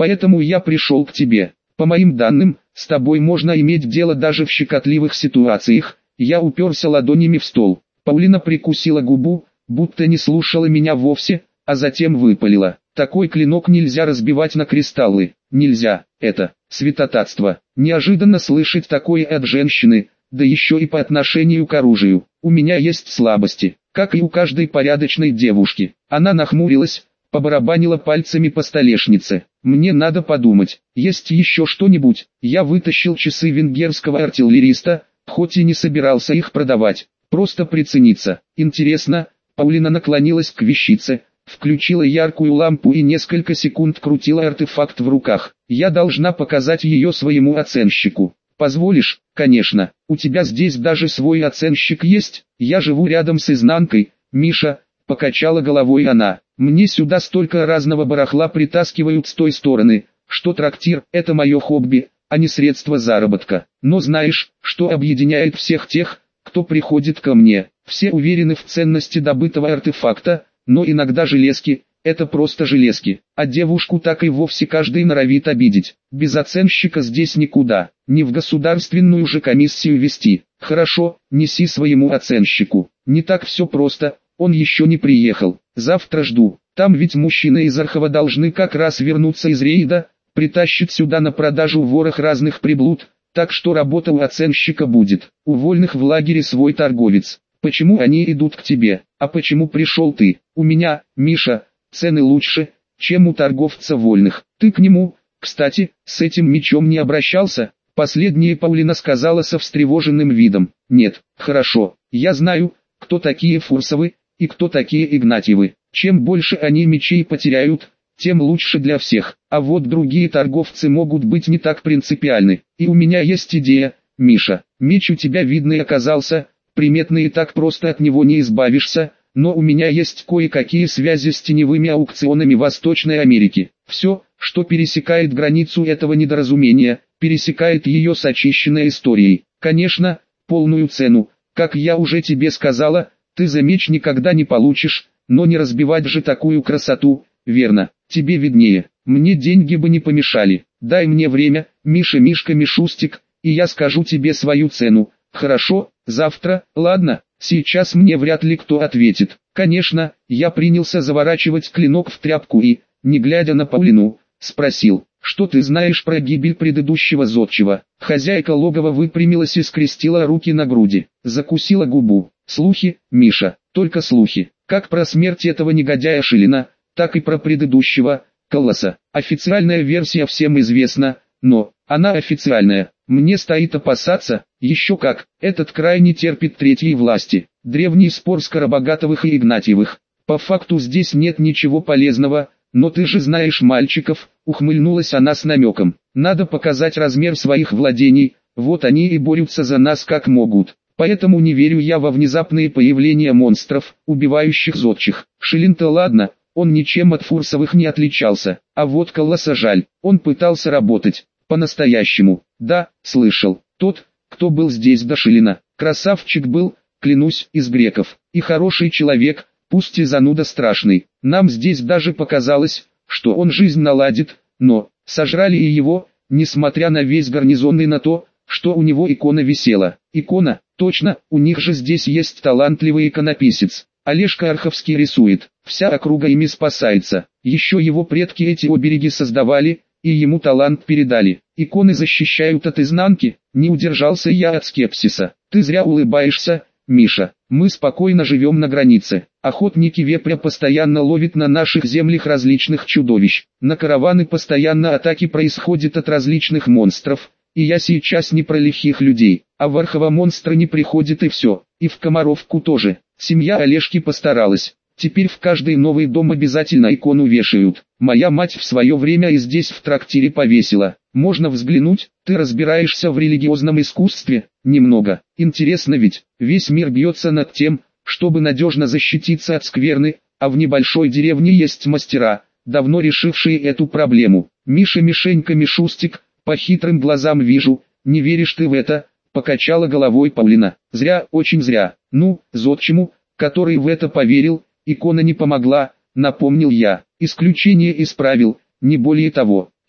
Поэтому я пришел к тебе. По моим данным, с тобой можно иметь дело даже в щекотливых ситуациях. Я уперся ладонями в стол. Паулина прикусила губу, будто не слушала меня вовсе, а затем выпалила. Такой клинок нельзя разбивать на кристаллы. Нельзя, это святотатство. Неожиданно слышать такое от женщины, да еще и по отношению к оружию. У меня есть слабости, как и у каждой порядочной девушки. Она нахмурилась, побарабанила пальцами по столешнице. Мне надо подумать, есть еще что-нибудь. Я вытащил часы венгерского артиллериста, хоть и не собирался их продавать, просто прицениться. Интересно, Паулина наклонилась к вещице, включила яркую лампу и несколько секунд крутила артефакт в руках. Я должна показать ее своему оценщику. Позволишь? Конечно. У тебя здесь даже свой оценщик есть? Я живу рядом с изнанкой, Миша, покачала головой она. Мне сюда столько разного барахла притаскивают с той стороны, что трактир – это мое хобби, а не средство заработка. Но знаешь, что объединяет всех тех, кто приходит ко мне? Все уверены в ценности добытого артефакта, но иногда железки – это просто железки, а девушку так и вовсе каждый норовит обидеть. Без оценщика здесь никуда, не в государственную же комиссию вести. Хорошо, неси своему оценщику. Не так все просто, он еще не приехал. Завтра жду. Там ведь мужчины из Архова должны как раз вернуться из рейда, притащить сюда на продажу ворох разных приблуд, так что работа у оценщика будет. У вольных в лагере свой торговец. Почему они идут к тебе, а почему пришел ты? У меня, Миша, цены лучше, чем у торговца вольных. Ты к нему, кстати, с этим мечом не обращался? Последнее Паулина сказала со встревоженным видом. Нет, хорошо, я знаю, кто такие Фурсовы и кто такие Игнатьевы. Чем больше они мечей потеряют, тем лучше для всех. А вот другие торговцы могут быть не так принципиальны. И у меня есть идея, Миша. Меч у тебя видный оказался, приметный и так просто от него не избавишься, но у меня есть кое-какие связи с теневыми аукционами Восточной Америки. Все, что пересекает границу этого недоразумения, пересекает ее с очищенной историей. Конечно, полную цену, как я уже тебе сказала, ты за меч никогда не получишь, но не разбивать же такую красоту, верно, тебе виднее. Мне деньги бы не помешали. Дай мне время, Мишка Мишустик, и я скажу тебе свою цену. Хорошо, завтра, ладно, сейчас мне вряд ли кто ответит. Конечно, я принялся заворачивать клинок в тряпку и, не глядя на Паулину, спросил, что ты знаешь про гибель предыдущего зодчего. Хозяйка логова выпрямилась и скрестила руки на груди, закусила губу. Слухи, Миша, только слухи, как про смерть этого негодяя Шилина, так и про предыдущего, Колоса. Официальная версия всем известна, но, она официальная. Мне стоит опасаться, еще как, этот край не терпит третьей власти. Древний спор Скоробогатовых и Игнатьевых. По факту здесь нет ничего полезного, но ты же знаешь мальчиков, ухмыльнулась она с намеком. Надо показать размер своих владений, вот они и борются за нас как могут. Поэтому не верю я во внезапные появления монстров, убивающих зодчих. Шилин-то ладно, он ничем от Фурсовых не отличался, а вот Колоса жаль, он пытался работать. По-настоящему, да, слышал, тот, кто был здесь до Шилина, красавчик был, клянусь, из греков, и хороший человек, пусть и зануда страшный. Нам здесь даже показалось, что он жизнь наладит, но, сожрали и его, несмотря на весь гарнизон и на то, что у него икона висела. Икона, точно, у них же здесь есть талантливый иконописец. Олежка Арховский рисует, вся округа ими спасается, еще его предки эти обереги создавали, и ему талант передали. Иконы защищают от изнанки, не удержался я от скепсиса. Ты зря улыбаешься, Миша, мы спокойно живем на границе. Охотники вепря постоянно ловят на наших землях различных чудовищ. На караваны постоянно атаки происходят от различных монстров. И я сейчас не про лихих людей, а в Архово монстры не приходят и все. И в Комаровку тоже. Семья Олежки постаралась. Теперь в каждый новый дом обязательно икону вешают. Моя мать в свое время и здесь в трактире повесила. Можно взглянуть, ты разбираешься в религиозном искусстве? Немного. Интересно ведь, весь мир бьется над тем, чтобы надежно защититься от скверны, а в небольшой деревне есть мастера, давно решившие эту проблему. Мишенька Мишустик, по хитрым глазам вижу, не веришь ты в это, покачала головой Паулина. Зря, очень зря. Ну, зодчему, который в это поверил, икона не помогла, напомнил я. Исключение из правил, не более того.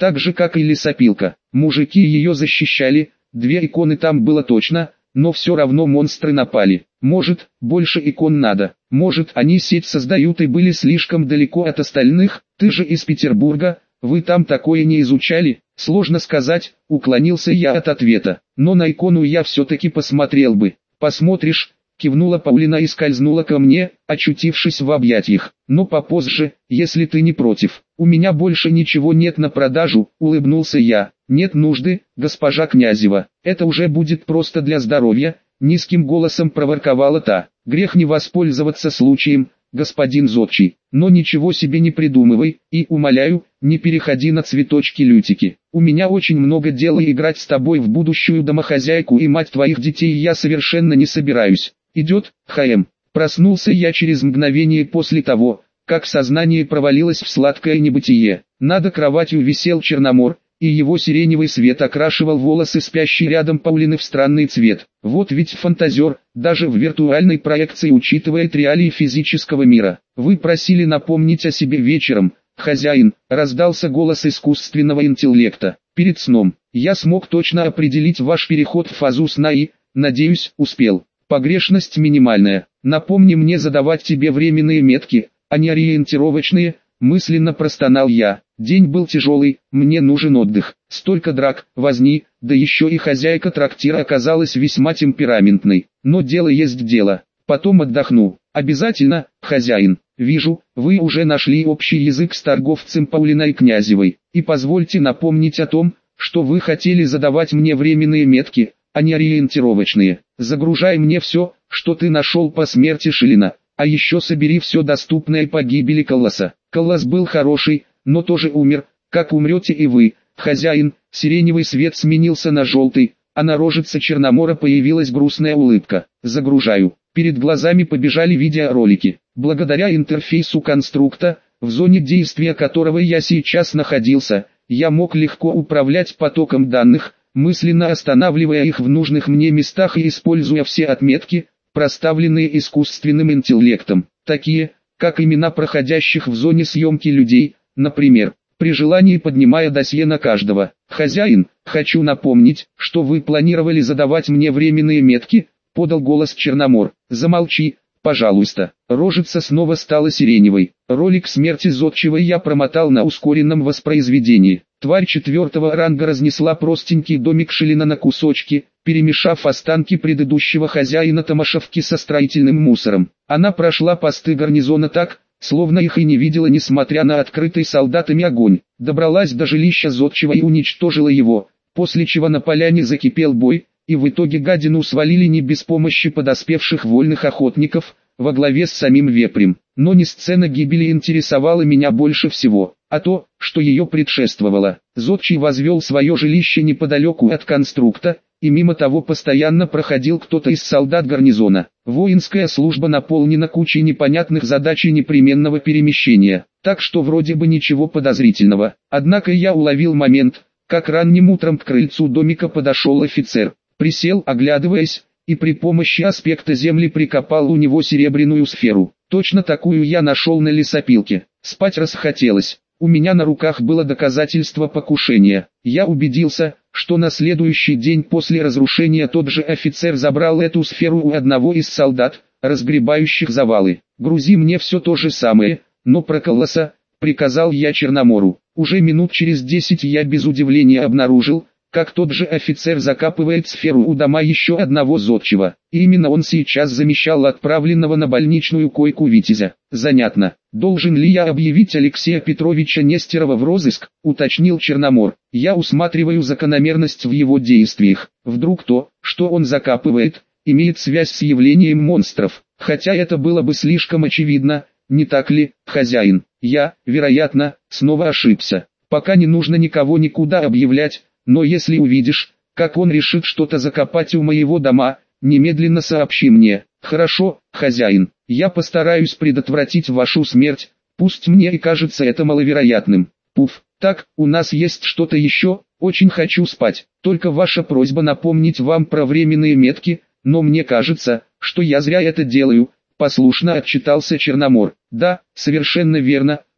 так же как и лесопилка. Мужики ее защищали, 2 иконы там было точно, но все равно монстры напали. Может, больше икон надо, может они сеть создают и были слишком далеко от остальных, ты же из Петербурга, вы там такое не изучали? Сложно сказать, уклонился я от ответа, но на икону я все-таки посмотрел бы. Посмотришь, кивнула Паулина и скользнула ко мне, очутившись в объятиях. Но попозже, если ты не против. У меня больше ничего нет на продажу, улыбнулся я. Нет нужды, госпожа Князева, это уже будет просто для здоровья, низким голосом проворковала та. Грех не воспользоваться случаем, господин Зодчий, но ничего себе не придумывай, и, умоляю, не переходи на цветочки-лютики. У меня очень много дела играть с тобой в будущую домохозяйку и мать твоих детей я совершенно не собираюсь. Идет, ХМ. Проснулся я через мгновение после того, как сознание провалилось в сладкое небытие. Над кроватью висел Черномор, и его сиреневый свет окрашивал волосы спящей рядом Паулины в странный цвет. Вот ведь фантазер, даже в виртуальной проекции учитывает реалии физического мира. Вы просили напомнить о себе вечером, хозяин, раздался голос искусственного интеллекта. Перед сном, я смог точно определить ваш переход в фазу сна и, надеюсь, успел. Погрешность минимальная. Напомни мне задавать тебе временные метки, а не ориентировочные, мысленно простонал я. День был тяжелый, мне нужен отдых. Столько драк, возни, да еще и хозяйка трактира оказалась весьма темпераментной. Но дело есть дело. Потом отдохну. Обязательно, хозяин. Вижу, вы уже нашли общий язык с торговцем Паулиной Князевой. И позвольте напомнить о том, что вы хотели задавать мне временные метки, а не ориентировочные. Загружай мне все, что ты нашел по смерти Шилина, а еще собери все доступное по гибели Колоса. Колос был хороший, но тоже умер, как умрете и вы, хозяин. Сиреневый свет сменился на желтый, а на рожице Черномора появилась грустная улыбка. Загружаю. Перед глазами побежали видеоролики. Благодаря интерфейсу конструкта, в зоне действия которого я сейчас находился, я мог легко управлять потоком данных, мысленно останавливая их в нужных мне местах и используя все отметки, проставленные искусственным интеллектом, такие, как имена проходящих в зоне съемки людей, например, при желании поднимая досье на каждого. «Хозяин, хочу напомнить, что вы планировали задавать мне временные метки», — подал голос Черномор. «Замолчи, пожалуйста». Рожица снова стала сиреневой. Ролик смерти Зодчего я промотал на ускоренном воспроизведении. Тварь 4-го ранга разнесла простенький домик Шилина на кусочки, перемешав останки предыдущего хозяина Томашевки со строительным мусором. Она прошла посты гарнизона так, словно их и не видела, несмотря на открытый солдатами огонь. Добралась до жилища Зодчего и уничтожила его, после чего на поляне закипел бой, и в итоге гадину свалили не без помощи подоспевших вольных охотников, во главе с самим вепрем. Но не сцена гибели интересовала меня больше всего, а то, что ее предшествовало. Зодчий возвел свое жилище неподалеку от конструкта, и мимо того постоянно проходил кто-то из солдат гарнизона. Воинская служба наполнена кучей непонятных задач и непременного перемещения, так что вроде бы ничего подозрительного. Однако я уловил момент, как ранним утром к крыльцу домика подошел офицер, присел, оглядываясь, и при помощи аспекта земли прикопал у него серебряную сферу. Точно такую я нашел на лесопилке. Спать расхотелось. У меня на руках было доказательство покушения. Я убедился, что на следующий день после разрушения тот же офицер забрал эту сферу у одного из солдат, разгребающих завалы. «Грузи мне все то же самое, но про Колоса», — приказал я Черномору. Уже минут через 10 я без удивления обнаружил, как тот же офицер закапывает сферу у дома еще одного Зодчего. И именно он сейчас замещал отправленного на больничную койку Витязя. Занятно. «Должен ли я объявить Алексея Петровича Нестерова в розыск?» — уточнил Черномор. «Я усматриваю закономерность в его действиях. Вдруг то, что он закапывает, имеет связь с явлением монстров. Хотя это было бы слишком очевидно, не так ли, хозяин? Я, вероятно, снова ошибся. Пока не нужно никого никуда объявлять. Но если увидишь, как он решит что-то закопать у моего дома, немедленно сообщи мне». «Хорошо, хозяин, я постараюсь предотвратить вашу смерть, пусть мне и кажется это маловероятным». «Пуф, так, у нас есть что-то еще, очень хочу спать, только ваша просьба напомнить вам про временные метки, но мне кажется, что я зря это делаю», — послушно отчитался Черномор. «Да, совершенно верно,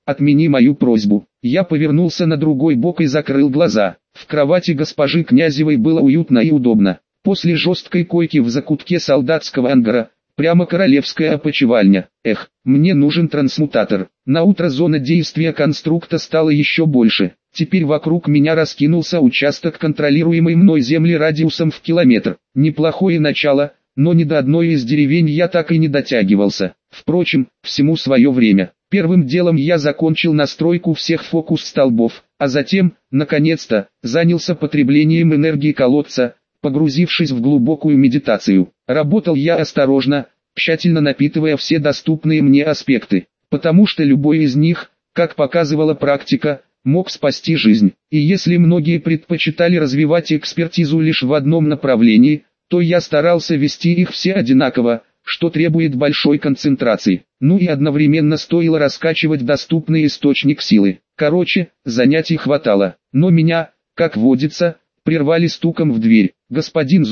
отмени мою просьбу». Я повернулся на другой бок и закрыл глаза. В кровати госпожи Князевой было уютно и удобно. После жесткой койки в закутке солдатского ангара, прямо королевская опочивальня. Эх, мне нужен трансмутатор. Наутро зона действия конструкта стала еще больше. Теперь вокруг меня раскинулся участок контролируемой мной земли радиусом в километр. Неплохое начало, но ни до одной из деревень я так и не дотягивался. Впрочем, всему свое время. Первым делом я закончил настройку всех фокус-столбов, а затем, наконец-то, занялся потреблением энергии колодца, погрузившись в глубокую медитацию. Работал я осторожно, тщательно напитывая все доступные мне аспекты, потому что любой из них, как показывала практика, мог спасти жизнь. И если многие предпочитали развивать экспертизу лишь в одном направлении, то я старался вести их все одинаково, что требует большой концентрации. Ну и одновременно стоило раскачивать доступный источник силы. Короче, занятий хватало. Но меня, как водится, прервали стуком в дверь. господин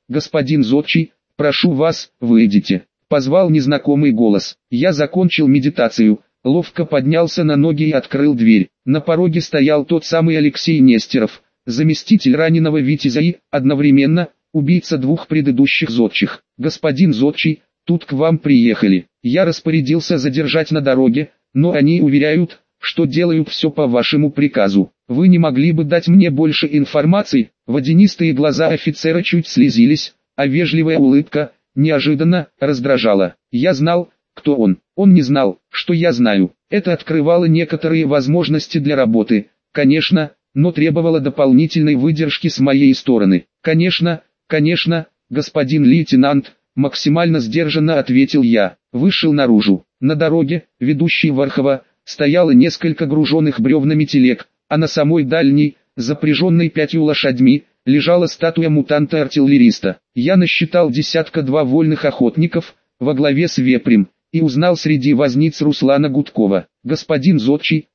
Зодчий, прошу вас, выйдите», — позвал незнакомый голос. Я закончил медитацию, ловко поднялся на ноги и открыл дверь. На пороге стоял тот самый Алексей Нестеров, заместитель раненого Витязя и, одновременно, убийца двух предыдущих зодчих. «Господин Зодчий, тут к вам приехали. Я распорядился задержать на дороге, но они уверяют, что делают все по вашему приказу. Вы не могли бы дать мне больше информации?» Водянистые глаза офицера чуть слезились, а вежливая улыбка, неожиданно, раздражала. Я знал, кто он. Он не знал, что я знаю. Это открывало некоторые возможности для работы, конечно, но требовало дополнительной выдержки с моей стороны. «Конечно, господин лейтенант», — максимально сдержанно ответил я. Вышел наружу. На дороге, ведущей в Орхово, стояло несколько груженных бревнами телег, а на самой дальней, запряженной 5 лошадьми, лежала статуя мутанта-артиллериста. Я насчитал 1-2 вольных охотников, во главе с вепрем, и узнал среди возниц Руслана Гудкова. господин Зодчий»,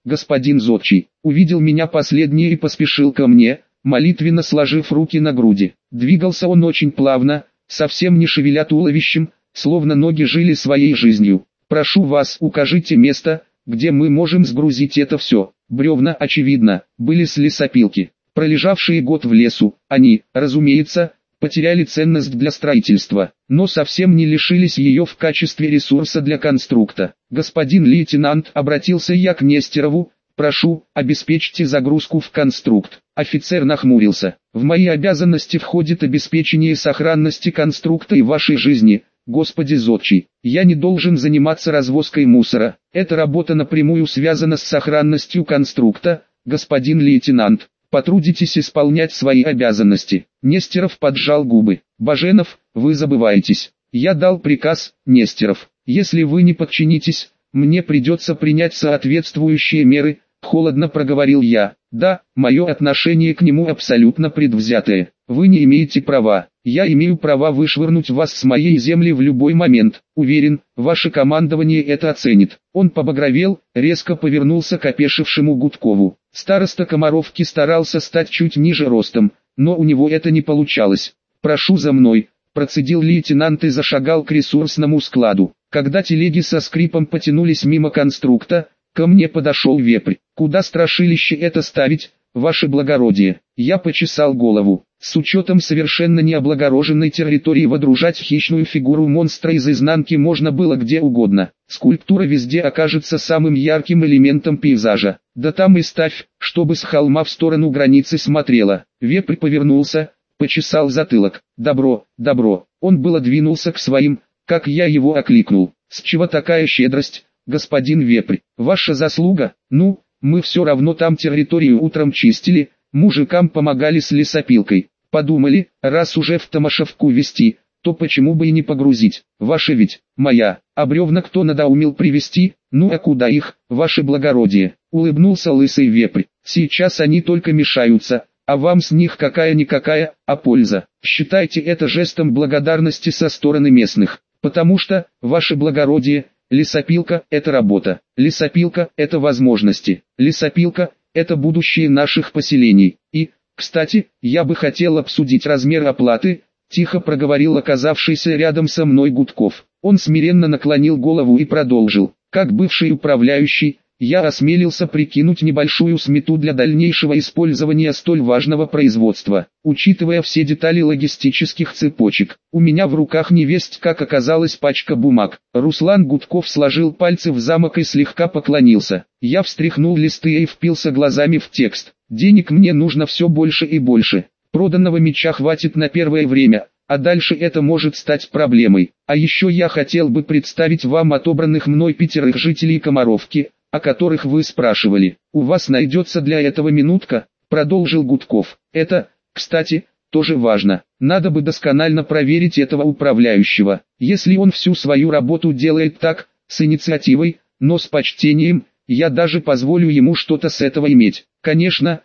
увидел меня последний и поспешил ко мне, молитвенно сложив руки на груди. Двигался он очень плавно, совсем не шевеля туловищем, словно ноги жили своей жизнью. «Прошу вас, укажите место, где мы можем сгрузить это все». Бревна, очевидно, были с лесопилки. Пролежавшие год в лесу, они, разумеется, потеряли ценность для строительства, но совсем не лишились ее в качестве ресурса для конструкта. «Господин лейтенант», — обратился я к Нестерову, — «прошу, обеспечьте загрузку в конструкт». Офицер нахмурился. «В мои обязанности входит обеспечение сохранности конструкта и вашей жизни, Господи Зодчий. Я не должен заниматься развозкой мусора. Эта работа напрямую связана с сохранностью конструкта, господин лейтенант. Потрудитесь исполнять свои обязанности». Нестеров поджал губы. «Баженов, вы забываетесь. Я дал приказ, Нестеров. Если вы не подчинитесь, мне придется принять соответствующие меры», — холодно проговорил я. «Да, мое отношение к нему абсолютно предвзятое. Вы не имеете права. Я имею право вышвырнуть вас с моей земли в любой момент. Уверен, ваше командование это оценит». Он побагровел, резко повернулся к опешившему Гудкову. Староста Комаровки старался стать чуть ниже ростом, но у него это не получалось. «Прошу за мной», — процедил лейтенант и зашагал к ресурсному складу. Когда телеги со скрипом потянулись мимо конструкта, ко мне подошел вепрь. «Куда страшилище это ставить, ваше благородие?» Я почесал голову. С учетом совершенно необлагороженной территории водружать хищную фигуру монстра из изнанки можно было где угодно. Скульптура везде окажется самым ярким элементом пейзажа. Да там и ставь, чтобы с холма в сторону границы смотрела. Вепрь повернулся, почесал затылок. «Добро». Он было двинулся к своим, как я его окликнул. «С чего такая щедрость, господин вепрь? Ваша заслуга? Ну, мы все равно там территорию утром чистили, мужикам помогали с лесопилкой. Подумали, раз уже в Томашевку везти, то почему бы и не погрузить? Ваша ведь, моя, а бревна кто надоумил привезти? Ну а куда их, ваше благородие?» Улыбнулся лысый вепрь. «Сейчас они только мешаются, а вам с них какая-никакая, а польза. Считайте это жестом благодарности со стороны местных, потому что, ваше благородие, лесопилка – это работа, лесопилка – это возможности, лесопилка – это будущее наших поселений. И, кстати, я бы хотел обсудить размер оплаты», – тихо проговорил оказавшийся рядом со мной Гудков. Он смиренно наклонил голову и продолжил. «Как бывший управляющий, я осмелился прикинуть небольшую смету для дальнейшего использования столь важного производства. Учитывая все детали логистических цепочек, у меня в руках невесть как оказалась пачка бумаг. Руслан Гудков сложил пальцы в замок и слегка поклонился. Я встряхнул листы и впился глазами в текст. Денег мне нужно все больше и больше. Проданного меча хватит на первое время, а дальше это может стать проблемой. А еще я хотел бы представить вам отобранных мной 5 жителей Комаровки, о которых вы спрашивали. У вас найдется для этого минутка, продолжил Гудков. Это, кстати, тоже важно. Надо бы досконально проверить этого управляющего. Если он всю свою работу делает так, с инициативой, но с почтением, я даже позволю ему что-то с этого иметь. Конечно,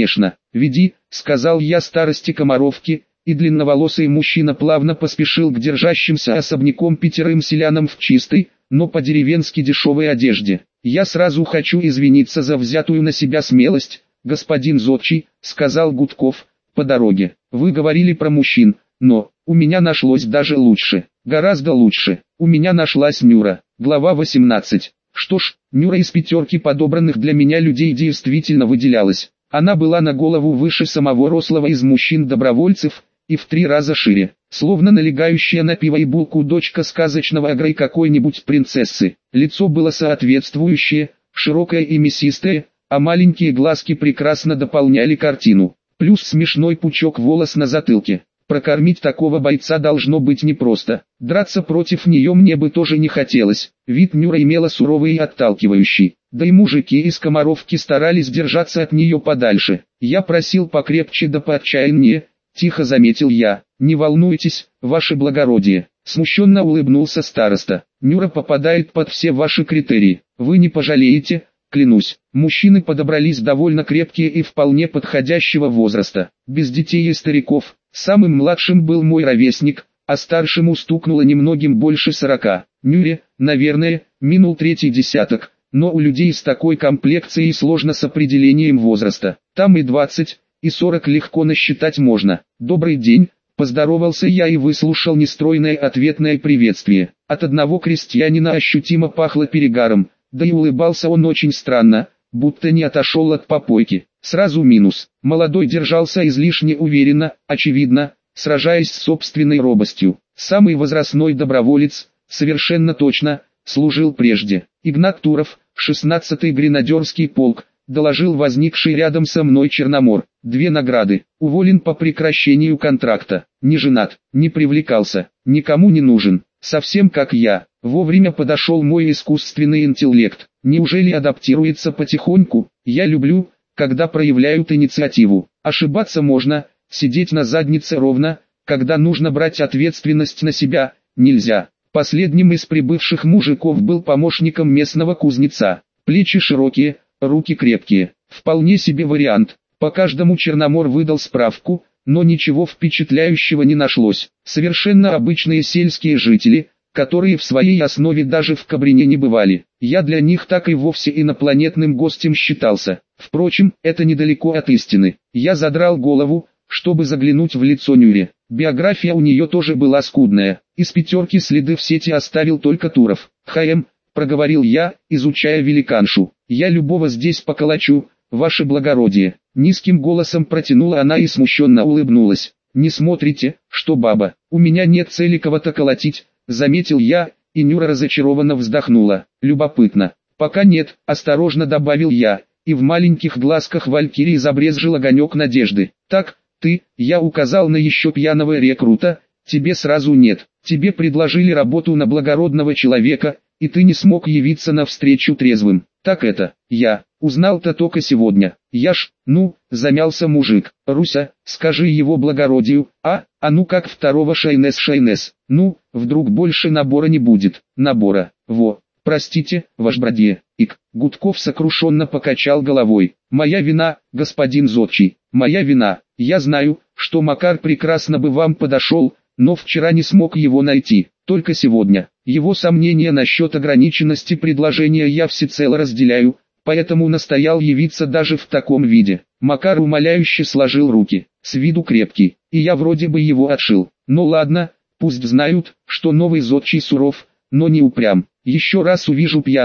веди, сказал я старости Комаровки, и длинноволосый мужчина плавно поспешил к держащимся особняком 5 селянам в чистой, но по-деревенски дешевой одежде. Я сразу хочу извиниться за взятую на себя смелость, господин Зодчий, сказал Гудков, по дороге. Вы говорили про мужчин, но у меня нашлось даже лучше, гораздо лучше. У меня нашлась Нюра. Глава 18. Что ж, Нюра из 5 подобранных для меня людей действительно выделялась. Она была на голову выше самого рослого из мужчин-добровольцев, и в 3 раза шире, словно налегающая на пиво и булку дочка сказочного агро и какой-нибудь принцессы. Лицо было соответствующее, широкое и мясистое, а маленькие глазки прекрасно дополняли картину. Плюс смешной пучок волос на затылке. Прокормить такого бойца должно быть непросто. Драться против нее мне бы тоже не хотелось. Вид Нюра имела суровый и отталкивающий. Да и мужики из Комаровки старались держаться от нее подальше. Я просил покрепче да поотчаяннее, тихо заметил я. Не волнуйтесь, ваше благородие. Смущенно улыбнулся староста. Нюра попадает под все ваши критерии. Вы не пожалеете, клянусь. Мужчины подобрались довольно крепкие и вполне подходящего возраста. Без детей и стариков. Самым младшим был мой ровесник, а старшему стукнуло немногим больше 40. Нюре, наверное, минул 3-й десяток, но у людей с такой комплекцией сложно с определением возраста. Там и 20, и 40 легко насчитать можно. «Добрый день», поздоровался я и выслушал нестройное ответное приветствие. От одного крестьянина ощутимо пахло перегаром, да и улыбался он очень странно, будто не отошел от попойки. Сразу минус. Молодой держался излишне уверенно, очевидно, сражаясь с собственной робостью. Самый возрастной доброволец, совершенно точно, служил прежде. Игнат Туров, 16-й гренадерский полк, доложил возникший рядом со мной Черномор. 2 награды. Уволен по прекращению контракта. Не женат, не привлекался, никому не нужен. Совсем как я. Вовремя подошел мой искусственный интеллект. Неужели адаптируется потихоньку? Я люблю, когда проявляют инициативу. Ошибаться можно, сидеть на заднице ровно, когда нужно брать ответственность на себя, нельзя. Последним из прибывших мужиков был помощником местного кузнеца. Плечи широкие, руки крепкие. Вполне себе вариант. По каждому Черномор выдал справку, но ничего впечатляющего не нашлось. Совершенно обычные сельские жители, которые в своей основе даже в Кабрине не бывали. Я для них так и вовсе инопланетным гостем считался. Впрочем, это недалеко от истины. Я задрал голову, чтобы заглянуть в лицо Нюре. Биография у нее тоже была скудная. Из 5 следы в сети оставил только Туров. Проговорил я, изучая великаншу. Я любого здесь поколочу, ваше благородие. Низким голосом протянула она и смущенно улыбнулась. Не смотрите, что баба, у меня нет цели кого-то колотить, заметил я, и Нюра разочарованно вздохнула. Любопытно. Пока нет, осторожно добавил я, и в маленьких глазках Валькирии забрезжил огонек надежды. Так, я указал на еще пьяного рекрута, тебе сразу нет. Тебе предложили работу на благородного человека, и ты не смог явиться навстречу трезвым. Так это, я узнал-то только сегодня. Замялся мужик. Руся, скажи его благородию, ну как второго Шайнес. Вдруг больше набора не будет. Набора, простите, ваш бродье. Гудков сокрушенно покачал головой. Моя вина, господин Зодчий, моя вина. Я знаю, что Макар прекрасно бы вам подошел, но вчера не смог его найти, только сегодня. Его сомнения насчет ограниченности предложения я всецело разделяю, поэтому настоял явиться даже в таком виде. Макар умоляюще сложил руки, с виду крепкий, и я вроде бы его отшил. Ну ладно, пусть знают, что новый Зодчий суров, но не упрям. Еще раз увижу пьяным,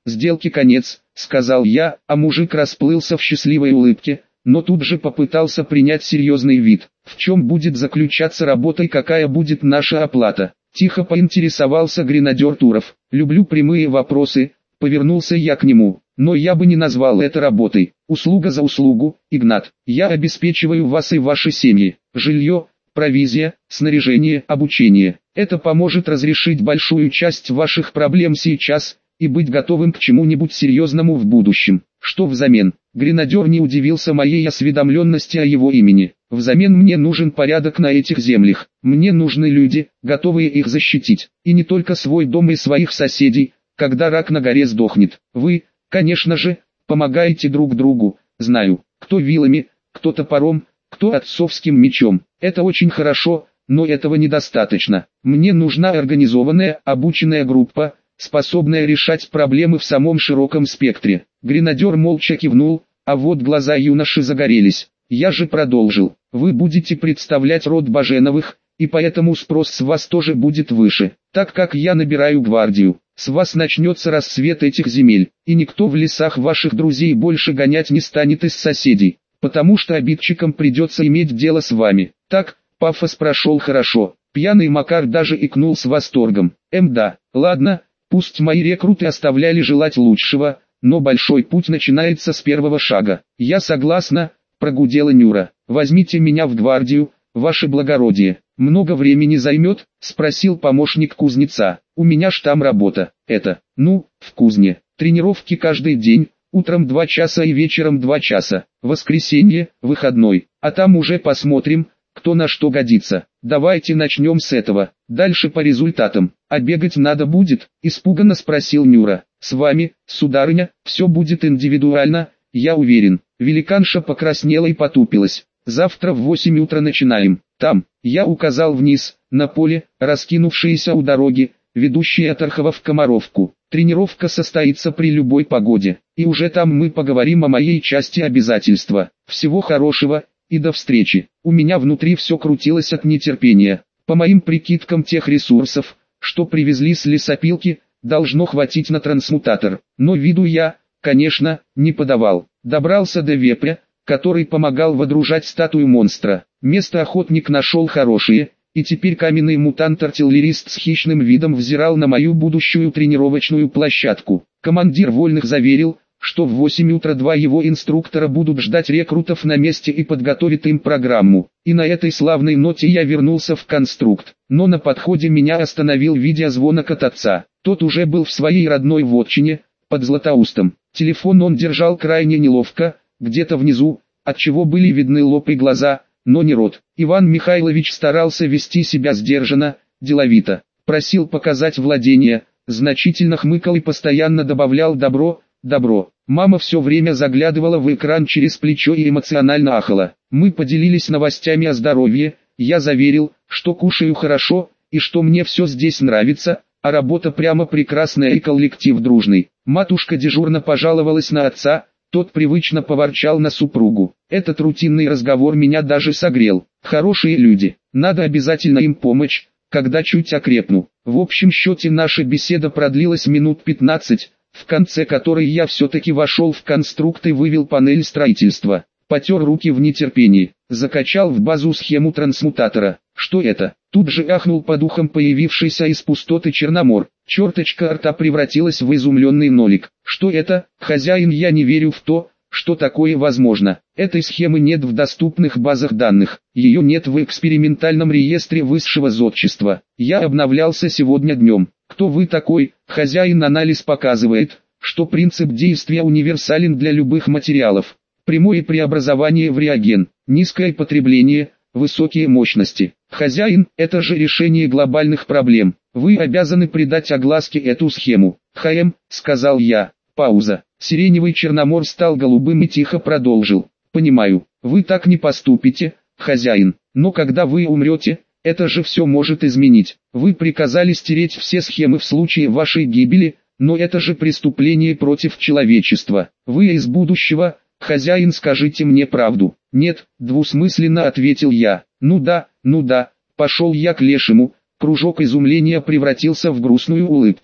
сделке конец, сказал я, а мужик расплылся в счастливой улыбке, но тут же попытался принять серьезный вид. В чем будет заключаться работа и какая будет наша оплата? Тихо поинтересовался гренадер Туров. Люблю прямые вопросы, повернулся я к нему. Но я бы не назвал это работой. Услуга за услугу, Игнат. Я обеспечиваю вас и ваши семьи. Жилье, провизия, снаряжение, обучение. Это поможет разрешить большую часть ваших проблем сейчас и быть готовым к чему-нибудь серьезному в будущем. Что взамен? Гренадер не удивился моей осведомленности о его имени. Взамен мне нужен порядок на этих землях. Мне нужны люди, готовые их защитить. И не только свой дом и своих соседей, когда рак на горе сдохнет. Вы, конечно же, помогаете друг другу. Знаю, кто вилами, кто топором, кто отцовским мечом. Это очень хорошо, но этого недостаточно. Мне нужна организованная, обученная группа, способная решать проблемы в самом широком спектре. Гренадер молча кивнул, а вот глаза юноши загорелись. Я же продолжил. Вы будете представлять род Баженовых, и поэтому спрос с вас тоже будет выше. Так как я набираю гвардию, с вас начнется рассвет этих земель, и никто в лесах ваших друзей больше гонять не станет из соседей, потому что обидчикам придется иметь дело с вами. Так, пафос прошел хорошо. Пьяный Макар даже икнул с восторгом. Да, ладно, пусть мои рекруты оставляли желать лучшего, но большой путь начинается с первого шага. Я согласна, прогудела Нюра. Возьмите меня в гвардию, ваше благородие. Много времени займет? Спросил помощник кузнеца. У меня ж там работа. Это, в кузне. Тренировки каждый день, утром 2 часа и вечером 2 часа. Воскресенье, выходной. А там уже посмотрим, кто на что годится. Давайте начнем с этого. Дальше по результатам. А бегать надо будет? Испуганно спросил Нюра. С вами, сударыня, все будет индивидуально, я уверен. Великанша покраснела и потупилась. Завтра в 8 утра начинаем. Там, я указал вниз, на поле, раскинувшееся у дороги, ведущей от Орхова в Комаровку. Тренировка состоится при любой погоде. И уже там мы поговорим о моей части обязательства. Всего хорошего, и до встречи. У меня внутри все крутилось от нетерпения. По моим прикидкам тех ресурсов, что привезли с лесопилки, должно хватить на трансмутатор. Но виду я, конечно, не подавал. Добрался до вепря, который помогал водружать статую монстра. Место охотник нашел хорошее, и теперь каменный мутант-артиллерист с хищным видом взирал на мою будущую тренировочную площадку. Командир вольных заверил, что в 8 утра 2 его инструктора будут ждать рекрутов на месте и подготовят им программу. И на этой славной ноте я вернулся в конструкт. Но на подходе меня остановил видеозвонок от отца. Тот уже был в своей родной вотчине, под Златоустом. Телефон он держал крайне неловко, где-то внизу, отчего были видны лоб и глаза, но не рот. Иван Михайлович старался вести себя сдержанно, деловито. Просил показать владение, значительно хмыкал и постоянно добавлял «добро, добро». Мама все время заглядывала в экран через плечо и эмоционально ахала. Мы поделились новостями о здоровье, я заверил, что кушаю хорошо, и что мне все здесь нравится, а работа прямо прекрасная и коллектив дружный. Матушка дежурно пожаловалась на отца, тот привычно поворчал на супругу. Этот рутинный разговор меня даже согрел. Хорошие люди, надо обязательно им помочь, когда чуть окрепну. В общем счете наша беседа продлилась минут 15, в конце которой я все-таки вошел в конструкт и вывел панель строительства. Потер руки в нетерпении, закачал в базу схему трансмутатора. Что это? Тут же ахнул по духам появившийся из пустоты Черномор. Черточка рта превратилась в изумленный нолик. Что это? Хозяин, я не верю в то, что такое возможно. Этой схемы нет в доступных базах данных. Ее нет в экспериментальном реестре высшего зодчества. Я обновлялся сегодня днем. Кто вы такой? Хозяин, анализ показывает, что принцип действия универсален для любых материалов. Прямое преобразование в реаген, низкое потребление, высокие мощности. Хозяин, это же решение глобальных проблем. Вы обязаны придать огласке эту схему. Сказал я. Пауза. Сиреневый Черномор стал голубым и тихо продолжил. Понимаю, вы так не поступите, хозяин, но когда вы умрете, это же все может изменить. Вы приказали стереть все схемы в случае вашей гибели, но это же преступление против человечества. Вы из будущего, хозяин, скажите мне правду. Нет, двусмысленно ответил я. Ну да, пошел я к лешему. Кружок изумления превратился в грустную улыбку.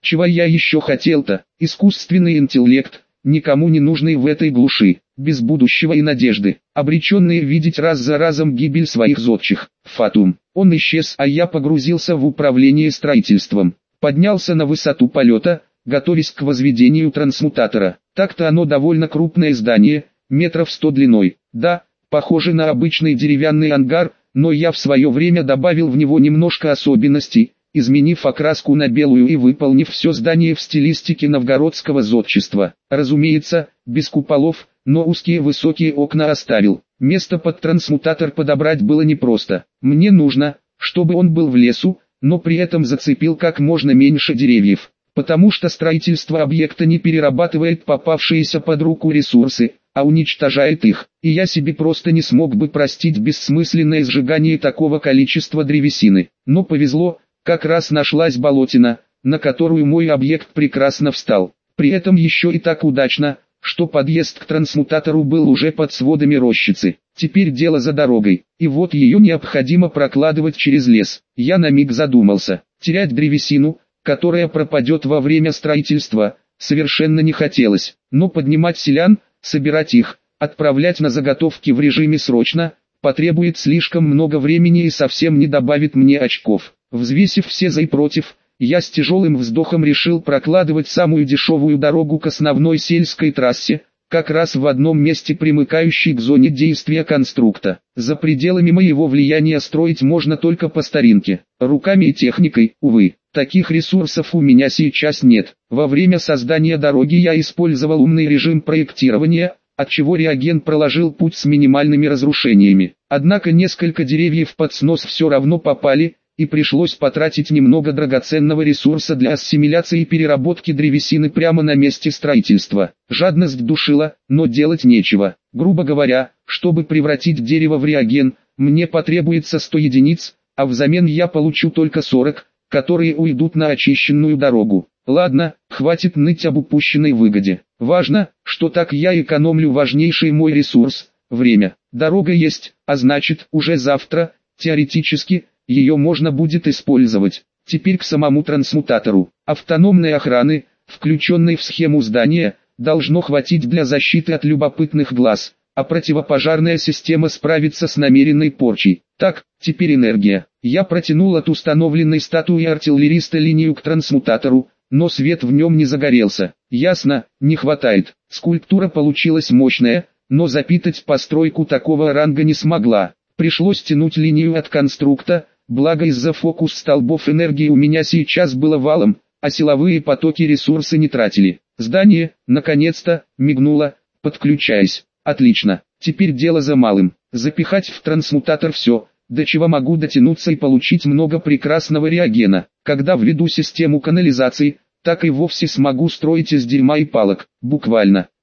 Чего я еще хотел-то? Искусственный интеллект, никому не нужный в этой глуши, без будущего и надежды, обреченные видеть раз за разом гибель своих зодчих. Фатум. Он исчез, а я погрузился в управление строительством. Поднялся на высоту полета, готовясь к возведению трансмутатора. Так-то оно довольно крупное здание, метров 100 длиной. Да, похоже на обычный деревянный ангар, но я в свое время добавил в него немножко особенностей, изменив окраску на белую и выполнив все здание в стилистике новгородского зодчества. Разумеется, без куполов, но узкие высокие окна оставил. Место под трансмутатор подобрать было непросто. Мне нужно, чтобы он был в лесу, но при этом зацепил как можно меньше деревьев, потому что строительство объекта не перерабатывает попавшиеся под руку ресурсы, а уничтожает их, и я себе просто не смог бы простить бессмысленное сжигание такого количества древесины. Но повезло, как раз нашлась болотина, на которую мой объект прекрасно встал. При этом еще и так удачно, что подъезд к трансмутатору был уже под сводами рощицы. Теперь дело за дорогой, и вот ее необходимо прокладывать через лес. Я на миг задумался. Терять древесину, которая пропадет во время строительства, совершенно не хотелось. Но поднимать селян, собирать их, отправлять на заготовки в режиме срочно, потребует слишком много времени и совсем не добавит мне очков. Взвесив все за и против, я с тяжелым вздохом решил прокладывать самую дешевую дорогу к основной сельской трассе, как раз в одном месте примыкающей к зоне действия конструкта. За пределами моего влияния строить можно только по старинке, руками и техникой, увы. Таких ресурсов у меня сейчас нет. Во время создания дороги я использовал умный режим проектирования, отчего реагент проложил путь с минимальными разрушениями. Однако несколько деревьев под снос все равно попали, и пришлось потратить немного драгоценного ресурса для ассимиляции и переработки древесины прямо на месте строительства. Жадность душила, но делать нечего. Грубо говоря, чтобы превратить дерево в реаген, мне потребуется 100 единиц, а взамен я получу только 40, которые уйдут на очищенную дорогу. Ладно, хватит ныть об упущенной выгоде. Важно, что так я экономлю важнейший мой ресурс – время. Дорога есть, а значит, уже завтра, теоретически, ее можно будет использовать. Теперь к самому трансмутатору. Автономной охраны, включенной в схему здания, должно хватить для защиты от любопытных глаз, а противопожарная система справится с намеренной порчей. Так, теперь энергия. Я протянул от установленной статуи артиллериста линию к трансмутатору, но свет в нем не загорелся. Ясно, не хватает. Скульптура получилась мощная, но запитать постройку такого ранга не смогла. Пришлось тянуть линию от конструкта, благо из-за фокус столбов энергии у меня сейчас было валом, а силовые потоки ресурсы не тратили. Здание, наконец-то, мигнуло, подключаясь. Отлично, теперь дело за малым. Запихать в трансмутатор все, до чего могу дотянуться и получить много прекрасного реагена. Когда введу систему канализации, так и вовсе смогу строить из дерьма и палок, буквально.